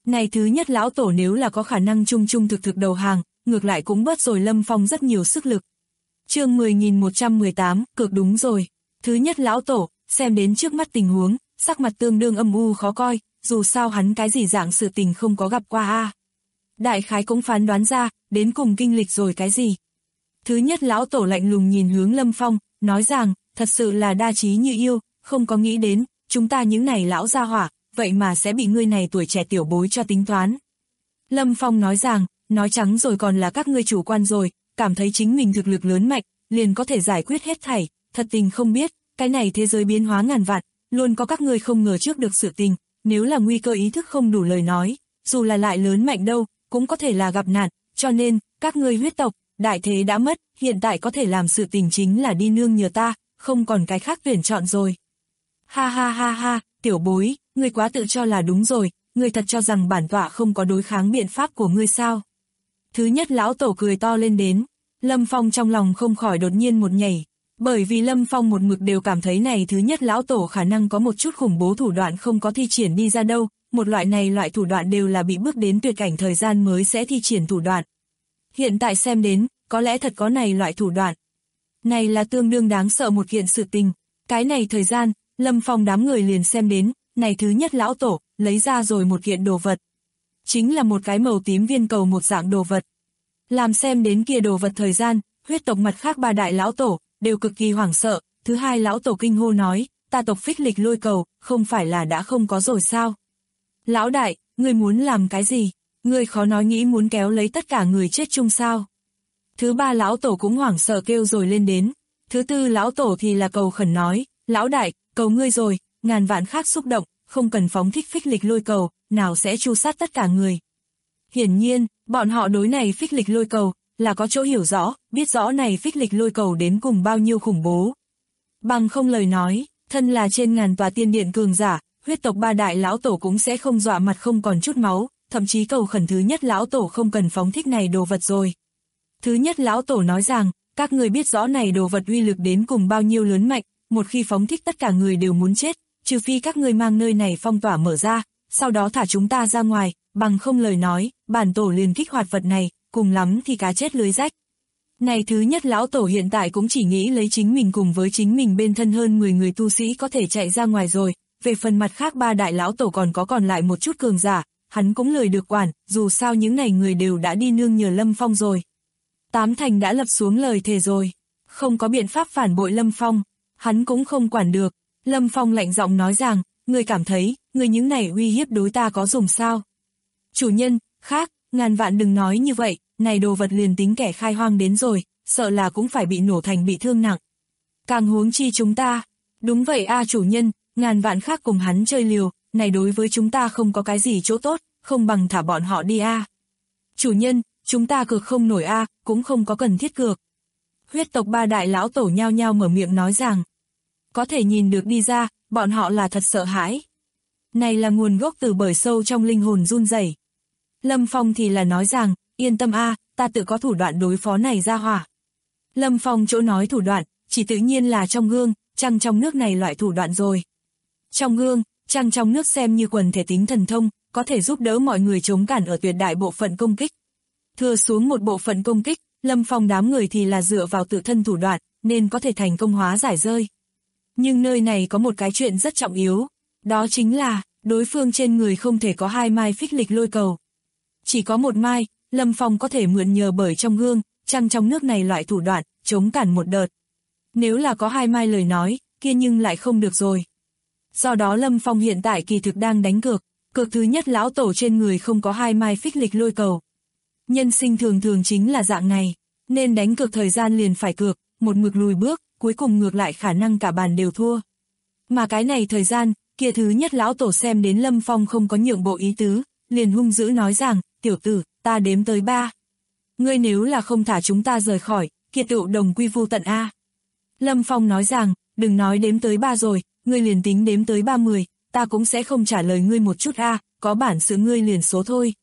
Này thứ nhất lão tổ nếu là có khả năng trung trung thực thực đầu hàng, ngược lại cũng bớt rồi Lâm Phong rất nhiều sức lực. Chương 10.118, cực đúng rồi. Thứ nhất lão tổ, xem đến trước mắt tình huống, sắc mặt tương đương âm u khó coi, dù sao hắn cái gì dạng sự tình không có gặp qua a. Đại khái cũng phán đoán ra, đến cùng kinh lịch rồi cái gì. Thứ nhất lão tổ lạnh lùng nhìn hướng Lâm Phong, nói rằng, thật sự là đa trí như yêu, không có nghĩ đến, chúng ta những này lão gia hỏa, vậy mà sẽ bị ngươi này tuổi trẻ tiểu bối cho tính toán. Lâm Phong nói rằng, nói trắng rồi còn là các ngươi chủ quan rồi, cảm thấy chính mình thực lực lớn mạnh, liền có thể giải quyết hết thảy, thật tình không biết, cái này thế giới biến hóa ngàn vạn, luôn có các ngươi không ngờ trước được sự tình, nếu là nguy cơ ý thức không đủ lời nói, dù là lại lớn mạnh đâu, cũng có thể là gặp nạn, cho nên, các ngươi huyết tộc, đại thế đã mất, hiện tại có thể làm sự tình chính là đi nương nhờ ta, không còn cái khác tuyển chọn rồi. Ha ha ha ha, tiểu bối, ngươi quá tự cho là đúng rồi, ngươi thật cho rằng bản tọa không có đối kháng biện pháp của ngươi sao? Thứ nhất lão tổ cười to lên đến, Lâm Phong trong lòng không khỏi đột nhiên một nhảy, bởi vì Lâm Phong một mực đều cảm thấy này thứ nhất lão tổ khả năng có một chút khủng bố thủ đoạn không có thi triển đi ra đâu, một loại thủ đoạn đều là bị bước đến tuyệt cảnh thời gian mới sẽ thi triển thủ đoạn. Hiện tại xem đến, có lẽ thật có này loại thủ đoạn. Này là tương đương đáng sợ một kiện sự tình, cái này thời gian, Lâm Phong đám người liền xem đến, này thứ nhất lão tổ, lấy ra rồi một kiện đồ vật. Chính là một cái màu tím viên cầu một dạng đồ vật. Làm xem đến kia đồ vật thời gian, huyết tộc mặt khác ba đại lão tổ, đều cực kỳ hoảng sợ, thứ hai lão tổ kinh hô nói, ta tộc phích lịch lôi cầu, không phải là đã không có rồi sao? Lão đại, ngươi muốn làm cái gì? Ngươi khó nói nghĩ muốn kéo lấy tất cả người chết chung sao? Thứ ba lão tổ cũng hoảng sợ kêu rồi lên đến. Thứ tư lão tổ thì là cầu khẩn nói, lão đại, cầu ngươi rồi, ngàn vạn khác xúc động, không cần phóng thích phích lịch lôi cầu, nào sẽ tru sát tất cả người. Hiển nhiên, bọn họ đối này phích lịch lôi cầu, là có chỗ hiểu rõ, biết rõ này phích lịch lôi cầu đến cùng bao nhiêu khủng bố. Bằng không lời nói, thân là trên ngàn tòa tiên điện cường giả, huyết tộc ba đại lão tổ cũng sẽ không dọa mặt không còn chút máu, thậm chí cầu khẩn thứ nhất lão tổ không cần phóng thích này đồ vật rồi. Thứ nhất lão tổ nói rằng, các người biết rõ này đồ vật uy lực đến cùng bao nhiêu lớn mạnh, một khi phóng thích tất cả người đều muốn chết, trừ phi các ngươi mang nơi này phong tỏa mở ra, sau đó thả chúng ta ra ngoài, bằng không lời nói, bản tổ liền kích hoạt vật này, cùng lắm thì cá chết lưới rách. Này thứ nhất lão tổ hiện tại cũng chỉ nghĩ lấy chính mình cùng với chính mình bên thân hơn 10 người tu sĩ có thể chạy ra ngoài rồi, về phần mặt khác ba đại lão tổ còn lại một chút cường giả, hắn cũng lười được quản, dù sao những này người đều đã đi nương nhờ Lâm Phong rồi. Tám thành đã lập xuống lời thề rồi, không có biện pháp phản bội Lâm Phong, hắn cũng không quản được. Lâm Phong lạnh giọng nói rằng, ngươi cảm thấy, ngươi những này uy hiếp đối ta có dùng sao? Chủ nhân, khác, ngàn vạn đừng nói như vậy, này đồ vật liền tính kẻ khai hoang đến rồi, sợ là cũng phải bị nổ thành bị thương nặng. Càng huống chi chúng ta. Đúng vậy a chủ nhân, ngàn vạn khác cùng hắn chơi liều, này đối với chúng ta không có cái gì chỗ tốt, không bằng thả bọn họ đi a. Chủ nhân, chúng ta cược không nổi a, cũng không có cần thiết cược. Huyết tộc ba đại lão tổ nhao nhao mở miệng nói rằng, có thể nhìn được đi ra, bọn họ là thật sợ hãi. Này là nguồn gốc từ bởi sâu trong linh hồn run rẩy. Lâm Phong thì là nói rằng, yên tâm a, ta tự có thủ đoạn đối phó này ra hỏa. Lâm Phong chỗ nói thủ đoạn, chỉ tự nhiên là trong gương, trăng trong nước này loại thủ đoạn rồi. Trong gương, trăng trong nước xem như quần thể tính thần thông, có thể giúp đỡ mọi người chống cản ở tuyệt đại bộ phận công kích. Thừa xuống một bộ phận công kích, Lâm Phong đám người thì là dựa vào tự thân thủ đoạn, nên có thể thành công hóa giải rơi. Nhưng nơi này có một cái chuyện rất trọng yếu, đó chính là, đối phương trên người không thể có 2 mai phích lịch lôi cầu. Chỉ có 1 mai, Lâm Phong có thể mượn nhờ bởi trong gương, trăng trong nước này loại thủ đoạn, chống cản một đợt. Nếu là có 2 mai lời nói, kia nhưng lại không được rồi. Do đó Lâm Phong hiện tại kỳ thực đang đánh cược, cược thứ nhất lão tổ trên người không có 2 mai phích lịch lôi cầu. Nhân sinh thường thường chính là dạng này, nên đánh cược thời gian liền phải cược, một mực lùi bước, cuối cùng ngược lại khả năng cả bàn đều thua. Mà cái này thời gian, kia thứ nhất lão tổ xem đến Lâm Phong không có nhượng bộ ý tứ, liền hung dữ nói rằng, tiểu tử, ta đếm tới 3. Ngươi nếu là không thả chúng ta rời khỏi, kia tựu đồng quy vu tận a. Lâm Phong nói rằng, đừng nói đếm tới 3 rồi, ngươi liền tính đếm tới 30, ta cũng sẽ không trả lời ngươi một chút a, có bản sự ngươi liền số thôi.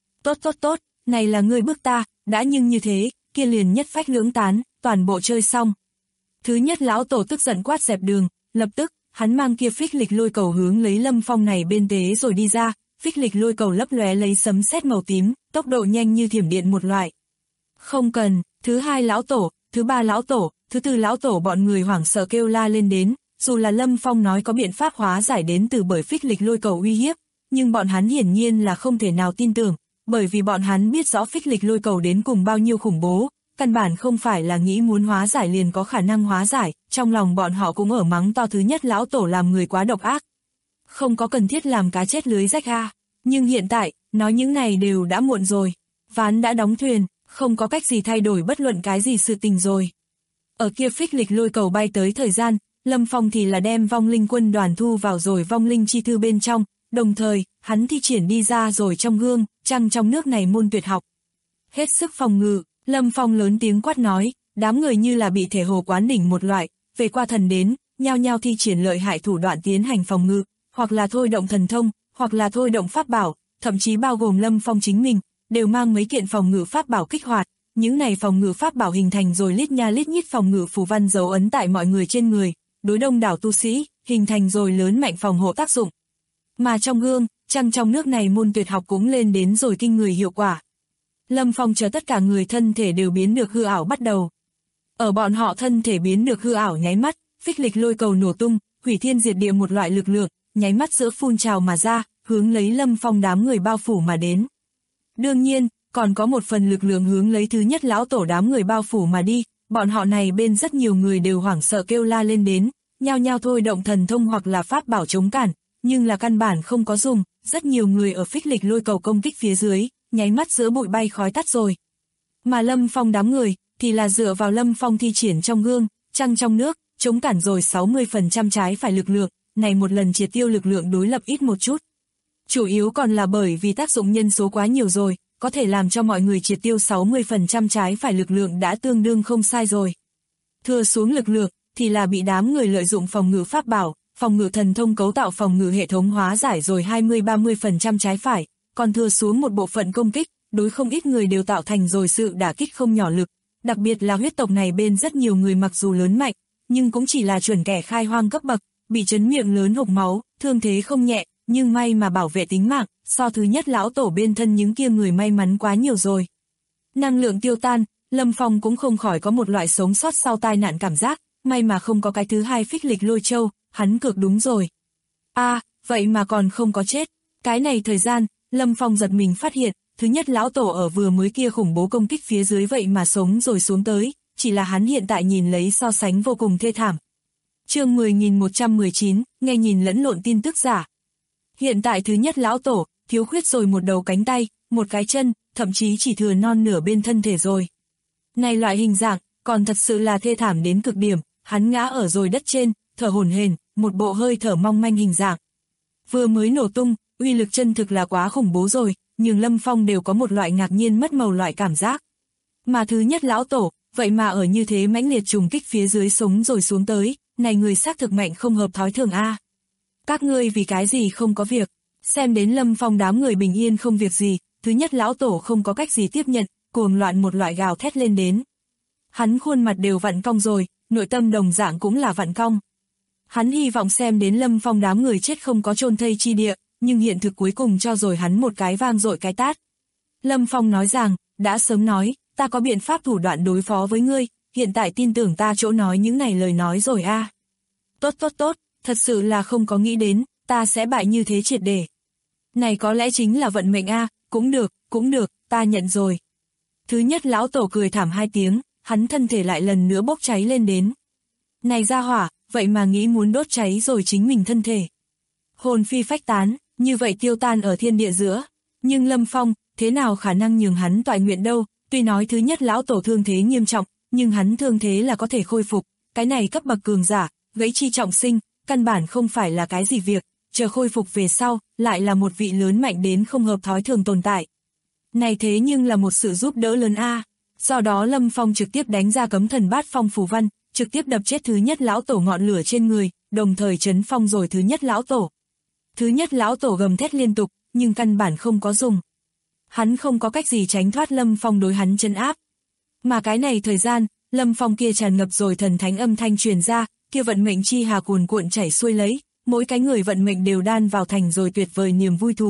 Tốt, này là ngươi bức ta, đã nhưng như thế, kia liền nhất phách lưỡng tán, toàn bộ chơi xong. Thứ nhất lão tổ tức giận quát dẹp đường, lập tức, hắn mang kia phích lịch lôi cầu hướng lấy Lâm Phong này bên tế rồi đi ra, phích lịch lôi cầu lấp lóe lấy sấm sét màu tím, tốc độ nhanh như thiểm điện một loại. Không cần, thứ hai lão tổ, thứ ba lão tổ, thứ tư lão tổ bọn người hoảng sợ kêu la lên đến, dù là Lâm Phong nói có biện pháp hóa giải đến từ bởi phích lịch lôi cầu uy hiếp, nhưng bọn hắn hiển nhiên là không thể nào tin tưởng, bởi vì bọn hắn biết rõ phích lịch lôi cầu đến cùng bao nhiêu khủng bố, căn bản không phải là nghĩ muốn hóa giải liền có khả năng hóa giải, trong lòng bọn họ cũng ở mắng to thứ nhất lão tổ làm người quá độc ác. Không có cần thiết làm cá chết lưới rách a, nhưng hiện tại, nói những này đều đã muộn rồi, ván đã đóng thuyền, không có cách gì thay đổi bất luận cái gì sự tình rồi. Ở kia phích lịch lôi cầu bay tới thời gian, Lâm Phong thì là đem vong linh quân đoàn thu vào rồi vong linh chi thư bên trong, đồng thời, hắn thi triển đi ra rồi trong gương, trăng trong nước này môn tuyệt học. Hết sức phòng ngự, Lâm Phong lớn tiếng quát nói, đám người như là bị thể hồ quán đỉnh một loại, về qua thần đến, nhao nhao thi triển lợi hại thủ đoạn tiến hành phòng ngự, hoặc là thôi động thần thông, hoặc là thôi động pháp bảo, thậm chí bao gồm Lâm Phong chính mình, đều mang mấy kiện phòng ngự pháp bảo kích hoạt. Những này phòng ngự pháp bảo hình thành rồi lít nha lít nhít phòng ngự phù văn dấu ấn tại mọi người trên người, đối đông đảo tu sĩ, hình thành rồi lớn mạnh phòng hộ tác dụng. Mà trong gương, trăng trong nước này môn tuyệt học cũng lên đến rồi kinh người hiệu quả. Lâm Phong chờ tất cả người thân thể đều biến được hư ảo bắt đầu. Ở bọn họ thân thể biến được hư ảo nháy mắt, phích lịch lôi cầu nổ tung, hủy thiên diệt địa một loại lực lượng, nháy mắt giữa phun trào mà ra, hướng lấy Lâm Phong đám người bao phủ mà đến. Đương nhiên, còn có một phần lực lượng hướng lấy thứ nhất lão tổ đám người bao phủ mà đi, bọn họ này bên rất nhiều người đều hoảng sợ kêu la lên đến, nhao nhao thôi động thần thông hoặc là pháp bảo chống cản, nhưng là căn bản không có dùng, rất nhiều người ở phích lịch lôi cầu công kích phía dưới, nháy mắt giữa bụi bay khói tắt rồi. Mà Lâm Phong đám người, thì là dựa vào Lâm Phong thi triển trong gương, trăng trong nước, chống cản rồi 60% trái phải lực lượng, này một lần triệt tiêu lực lượng đối lập ít một chút. Chủ yếu còn là bởi vì tác dụng nhân số quá nhiều rồi, có thể làm cho mọi người triệt tiêu 60% trái phải lực lượng đã tương đương không sai rồi. Thừa xuống lực lượng, thì là bị đám người lợi dụng phòng ngự pháp bảo, phòng ngự thần thông cấu tạo phòng ngự hệ thống hóa giải rồi 20-30% trái phải, còn thừa xuống một bộ phận công kích, đối không ít người đều tạo thành rồi sự đả kích không nhỏ lực. Đặc biệt là huyết tộc này bên rất nhiều người mặc dù lớn mạnh, nhưng cũng chỉ là chuẩn kẻ khai hoang cấp bậc, bị chấn miệng lớn hộc máu, thương thế không nhẹ, nhưng may mà bảo vệ tính mạng, so thứ nhất lão tổ bên thân những kia người may mắn quá nhiều rồi. Năng lượng tiêu tan, Lâm Phong cũng không khỏi có một loại sống sót sau tai nạn cảm giác, may mà không có cái thứ hai phích lịch lôi châu, hắn cược đúng rồi. Vậy mà còn không có chết. Cái này thời gian, Lâm Phong giật mình phát hiện, thứ nhất lão tổ ở vừa mới kia khủng bố công kích phía dưới vậy mà sống rồi xuống tới, chỉ là hắn hiện tại nhìn lấy so sánh vô cùng thê thảm. Chương 10.119, nghe nhìn lẫn lộn tin tức giả. Hiện tại thứ nhất lão tổ, thiếu khuyết rồi một đầu cánh tay, một cái chân, thậm chí chỉ thừa non nửa bên thân thể rồi. Này loại hình dạng, còn thật sự là thê thảm đến cực điểm, hắn ngã ở rồi đất trên, thở hổn hển, một bộ hơi thở mong manh hình dạng. Vừa mới nổ tung, uy lực chân thực là quá khủng bố rồi, nhưng Lâm Phong đều có một loại ngạc nhiên mất màu loại cảm giác. Mà thứ nhất lão tổ, vậy mà ở như thế mãnh liệt trùng kích phía dưới sống rồi xuống tới, này người xác thực mạnh không hợp thói thường a. Các ngươi vì cái gì không có việc, xem đến Lâm Phong đám người bình yên không việc gì, thứ nhất lão tổ không có cách gì tiếp nhận, cuồng loạn một loại gào thét lên đến. Hắn khuôn mặt đều vặn cong rồi, nội tâm đồng dạng cũng là vặn cong. Hắn hy vọng xem đến Lâm Phong đám người chết không có chôn thây chi địa, nhưng hiện thực cuối cùng cho rồi hắn một cái vang dội cái tát. Lâm Phong nói rằng, đã sớm nói, ta có biện pháp thủ đoạn đối phó với ngươi, hiện tại tin tưởng ta chỗ nói những này lời nói rồi a. Tốt, thật sự là không có nghĩ đến, ta sẽ bại như thế triệt để. Này có lẽ chính là vận mệnh a, cũng được, ta nhận rồi. Thứ nhất lão tổ cười thảm hai tiếng, hắn thân thể lại lần nữa bốc cháy lên đến. Này ra hỏa, vậy mà nghĩ muốn đốt cháy rồi chính mình thân thể. Hồn phi phách tán, như vậy tiêu tan ở thiên địa giữa. Nhưng Lâm Phong, thế nào khả năng nhường hắn toại nguyện đâu, tuy nói thứ nhất lão tổ thương thế nghiêm trọng, nhưng hắn thương thế là có thể khôi phục, cái này cấp bậc cường giả, gãy chi trọng sinh, căn bản không phải là cái gì việc, chờ khôi phục về sau, lại là một vị lớn mạnh đến không hợp thói thường tồn tại. Này thế nhưng là một sự giúp đỡ lớn a. Do đó Lâm Phong trực tiếp đánh ra cấm thần bát phong phù văn, trực tiếp đập chết thứ nhất lão tổ ngọn lửa trên người, đồng thời trấn phong rồi thứ nhất lão tổ. Thứ nhất lão tổ gầm thét liên tục, nhưng căn bản không có dùng. Hắn không có cách gì tránh thoát Lâm Phong đối hắn trấn áp. Mà cái này thời gian, Lâm Phong kia tràn ngập rồi thần thánh âm thanh truyền ra, kia vận mệnh chi hà cuồn cuộn chảy xuôi lấy, mỗi cái người vận mệnh đều đan vào thành rồi tuyệt vời niềm vui thú,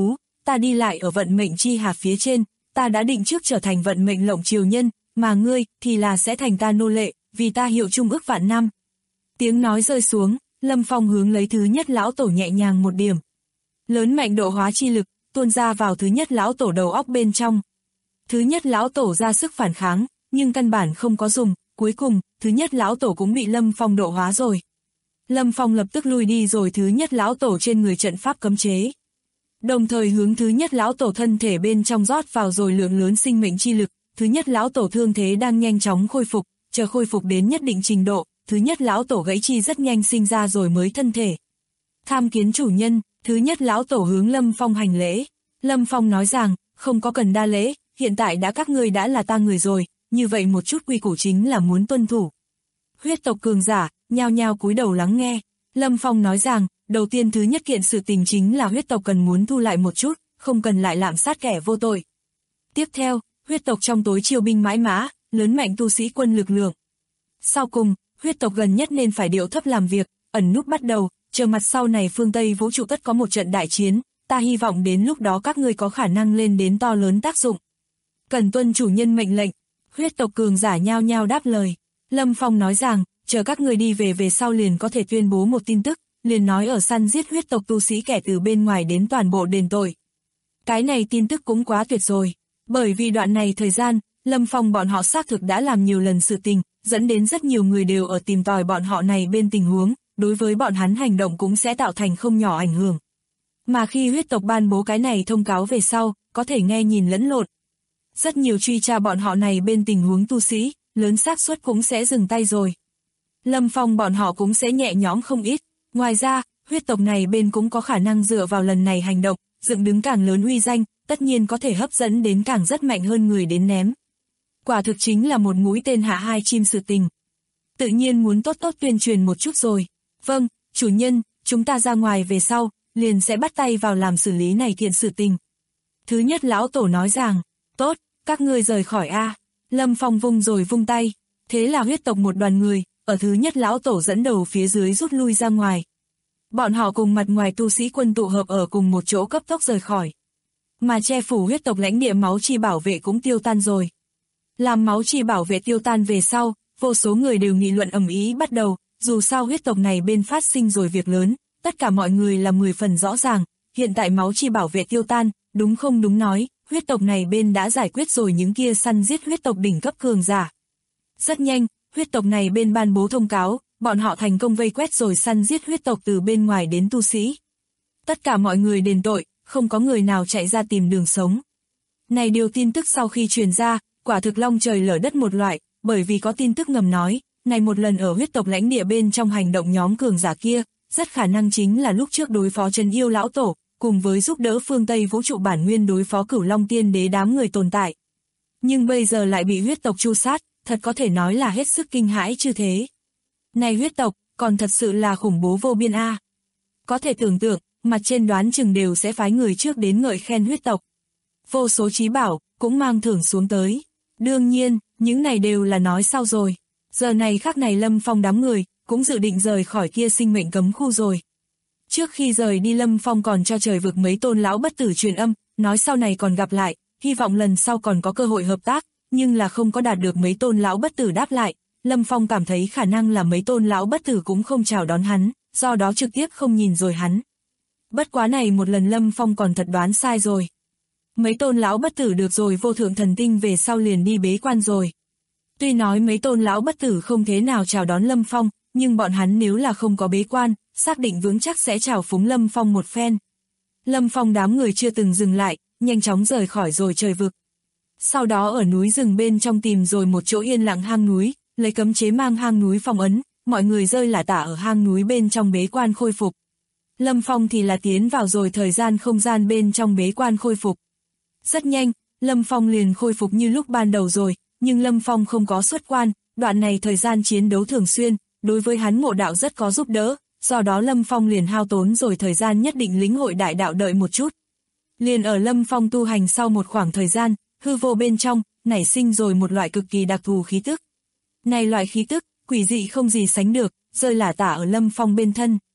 ta đi lại ở vận mệnh chi hà phía trên, ta đã định trước trở thành vận mệnh lộng triều nhân, mà ngươi thì là sẽ thành ta nô lệ, vì ta hiệu chung ước vạn năm. Tiếng nói rơi xuống, Lâm Phong hướng lấy thứ nhất lão tổ nhẹ nhàng một điểm. Lớn mạnh độ hóa chi lực, tuôn ra vào thứ nhất lão tổ đầu óc bên trong. Thứ nhất lão tổ ra sức phản kháng, nhưng căn bản không có dùng, cuối cùng, thứ nhất lão tổ cũng bị Lâm Phong độ hóa rồi. Lâm Phong lập tức lui đi rồi thứ nhất lão tổ trên người trận pháp cấm chế. Đồng thời hướng thứ nhất lão tổ thân thể bên trong rót vào rồi lượng lớn sinh mệnh chi lực, thứ nhất lão tổ thương thế đang nhanh chóng khôi phục, chờ khôi phục đến nhất định trình độ, thứ nhất lão tổ gãy chi rất nhanh sinh ra rồi mới thân thể. Tham kiến chủ nhân, thứ nhất lão tổ hướng Lâm Phong hành lễ. Lâm Phong nói rằng, không có cần đa lễ, hiện tại đã các ngươi đã là ta người rồi, như vậy một chút quy củ chính là muốn tuân thủ. Huyết tộc cường giả, nhao nhao cúi đầu lắng nghe. Lâm Phong nói rằng, đầu tiên thứ nhất kiện sự tình chính là huyết tộc cần muốn thu lại một chút, không cần lại lạm sát kẻ vô tội. Tiếp theo, huyết tộc trong tối chiêu binh mãi mã, lớn mạnh tu sĩ quân lực lượng. Sau cùng, huyết tộc gần nhất nên phải điệu thấp làm việc, ẩn núp bắt đầu, chờ mặt sau này phương Tây vũ trụ tất có một trận đại chiến, ta hy vọng đến lúc đó các ngươi có khả năng lên đến to lớn tác dụng. Cần tuân chủ nhân mệnh lệnh, huyết tộc cường giả nhao nhao đáp lời. Lâm Phong nói rằng, chờ các ngươi đi về sau liền có thể tuyên bố một tin tức, liền nói ở săn giết huyết tộc tu sĩ kẻ từ bên ngoài đến toàn bộ đền tội. Cái này tin tức cũng quá tuyệt rồi, bởi vì đoạn này thời gian, Lâm Phong bọn họ xác thực đã làm nhiều lần sự tình, dẫn đến rất nhiều người đều ở tìm tòi bọn họ này bên tình huống, đối với bọn hắn hành động cũng sẽ tạo thành không nhỏ ảnh hưởng. Mà khi huyết tộc ban bố cái này thông cáo về sau, có thể nghe nhìn lẫn lộn. Rất nhiều truy tra bọn họ này bên tình huống tu sĩ, lớn xác suất cũng sẽ dừng tay rồi. Lâm Phong bọn họ cũng sẽ nhẹ nhõm không ít. Ngoài ra, huyết tộc này bên cũng có khả năng dựa vào lần này hành động, dựng đứng càng lớn uy danh, tất nhiên có thể hấp dẫn đến càng rất mạnh hơn người đến ném. Quả thực chính là một mũi tên hạ hai chim sự tình. Tự nhiên muốn tốt tốt tuyên truyền một chút rồi. Vâng, chủ nhân, chúng ta ra ngoài về sau, liền sẽ bắt tay vào làm xử lý này thiện sự tình. Thứ nhất lão tổ nói rằng, tốt, các ngươi rời khỏi A. Lâm Phong vung rồi vung tay. Thế là huyết tộc một đoàn người, ở thứ nhất lão tổ dẫn đầu phía dưới rút lui ra ngoài. Bọn họ cùng mặt ngoài tu sĩ quân tụ hợp ở cùng một chỗ cấp tốc rời khỏi. Mà che phủ huyết tộc lãnh địa máu chi bảo vệ cũng tiêu tan rồi. Làm máu chi bảo vệ tiêu tan về sau, vô số người đều nghị luận ầm ĩ bắt đầu, dù sao huyết tộc này bên phát sinh rồi việc lớn, tất cả mọi người là 10 phần rõ ràng, hiện tại máu chi bảo vệ tiêu tan, đúng không đúng nói, huyết tộc này bên đã giải quyết rồi những kia săn giết huyết tộc đỉnh cấp cường giả. Rất nhanh, huyết tộc này bên ban bố thông cáo, bọn họ thành công vây quét rồi săn giết huyết tộc từ bên ngoài đến tu sĩ. Tất cả mọi người đền tội, không có người nào chạy ra tìm đường sống. Này điều tin tức sau khi truyền ra, quả thực long trời lở đất một loại, bởi vì có tin tức ngầm nói, này một lần ở huyết tộc lãnh địa bên trong hành động nhóm cường giả kia, rất khả năng chính là lúc trước đối phó Trấn Yêu lão tổ, cùng với giúp đỡ phương Tây vũ trụ bản nguyên đối phó Cửu Long Tiên Đế đám người tồn tại. Nhưng bây giờ lại bị huyết tộc tru sát, thật có thể nói là hết sức kinh hãi chứ thế. Này huyết tộc, còn thật sự là khủng bố vô biên a. Có thể tưởng tượng, mặt trên đoán chừng đều sẽ phái người trước đến ngợi khen huyết tộc. Vô số chí bảo, cũng mang thưởng xuống tới. Đương nhiên, những này đều là nói sau rồi. Giờ này khắc này Lâm Phong đám người, cũng dự định rời khỏi kia sinh mệnh cấm khu rồi. Trước khi rời đi Lâm Phong còn cho trời vực mấy tôn lão bất tử truyền âm, nói sau này còn gặp lại, hy vọng lần sau còn có cơ hội hợp tác, nhưng là không có đạt được mấy tôn lão bất tử đáp lại. Lâm Phong cảm thấy khả năng là mấy tôn lão bất tử cũng không chào đón hắn, do đó trực tiếp không nhìn rồi hắn. Bất quá này một lần Lâm Phong còn thật đoán sai rồi. Mấy tôn lão bất tử được rồi vô thượng thần tinh về sau liền đi bế quan rồi. Tuy nói mấy tôn lão bất tử không thế nào chào đón Lâm Phong, nhưng bọn hắn nếu là không có bế quan, xác định vững chắc sẽ chào phúng Lâm Phong một phen. Lâm Phong đám người chưa từng dừng lại, nhanh chóng rời khỏi rồi trời vực. Sau đó ở núi rừng bên trong tìm rồi một chỗ yên lặng hang núi, lấy cấm chế mang hang núi phong ấn, mọi người rơi lả tả ở hang núi bên trong bế quan khôi phục. Lâm Phong thì là tiến vào rồi thời gian không gian bên trong bế quan khôi phục. Rất nhanh, Lâm Phong liền khôi phục như lúc ban đầu rồi, nhưng Lâm Phong không có xuất quan, đoạn này thời gian chiến đấu thường xuyên, đối với hắn ngộ đạo rất có giúp đỡ, do đó Lâm Phong liền hao tốn rồi thời gian nhất định lĩnh hội đại đạo đợi một chút. Liền ở Lâm Phong tu hành sau một khoảng thời gian, hư vô bên trong, nảy sinh rồi một loại cực kỳ đặc thù khí tức. Này loại khí tức, quỷ dị không gì sánh được, rơi lả tả ở Lâm Phong bên thân.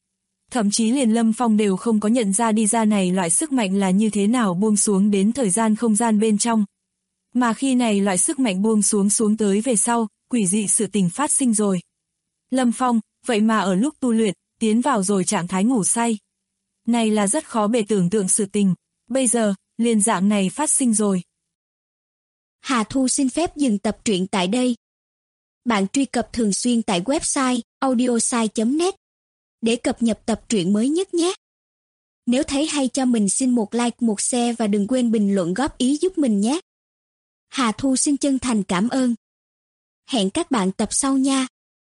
Thậm chí liền Lâm Phong đều không có nhận ra đi ra này loại sức mạnh là như thế nào buông xuống đến thời gian không gian bên trong. Mà khi này loại sức mạnh buông xuống tới về sau, quỷ dị sự tình phát sinh rồi. Lâm Phong, vậy mà ở lúc tu luyện, tiến vào rồi trạng thái ngủ say. Này là rất khó bề tưởng tượng sự tình, bây giờ, liền dạng này phát sinh rồi. Hà Thu xin phép dừng tập truyện tại đây. Bạn truy cập thường xuyên tại website audiosai.net để cập nhật tập truyện mới nhất nhé. Nếu thấy hay cho mình xin một like, một share và đừng quên bình luận góp ý giúp mình nhé. Hà Thu xin chân thành cảm ơn. Hẹn các bạn tập sau nha.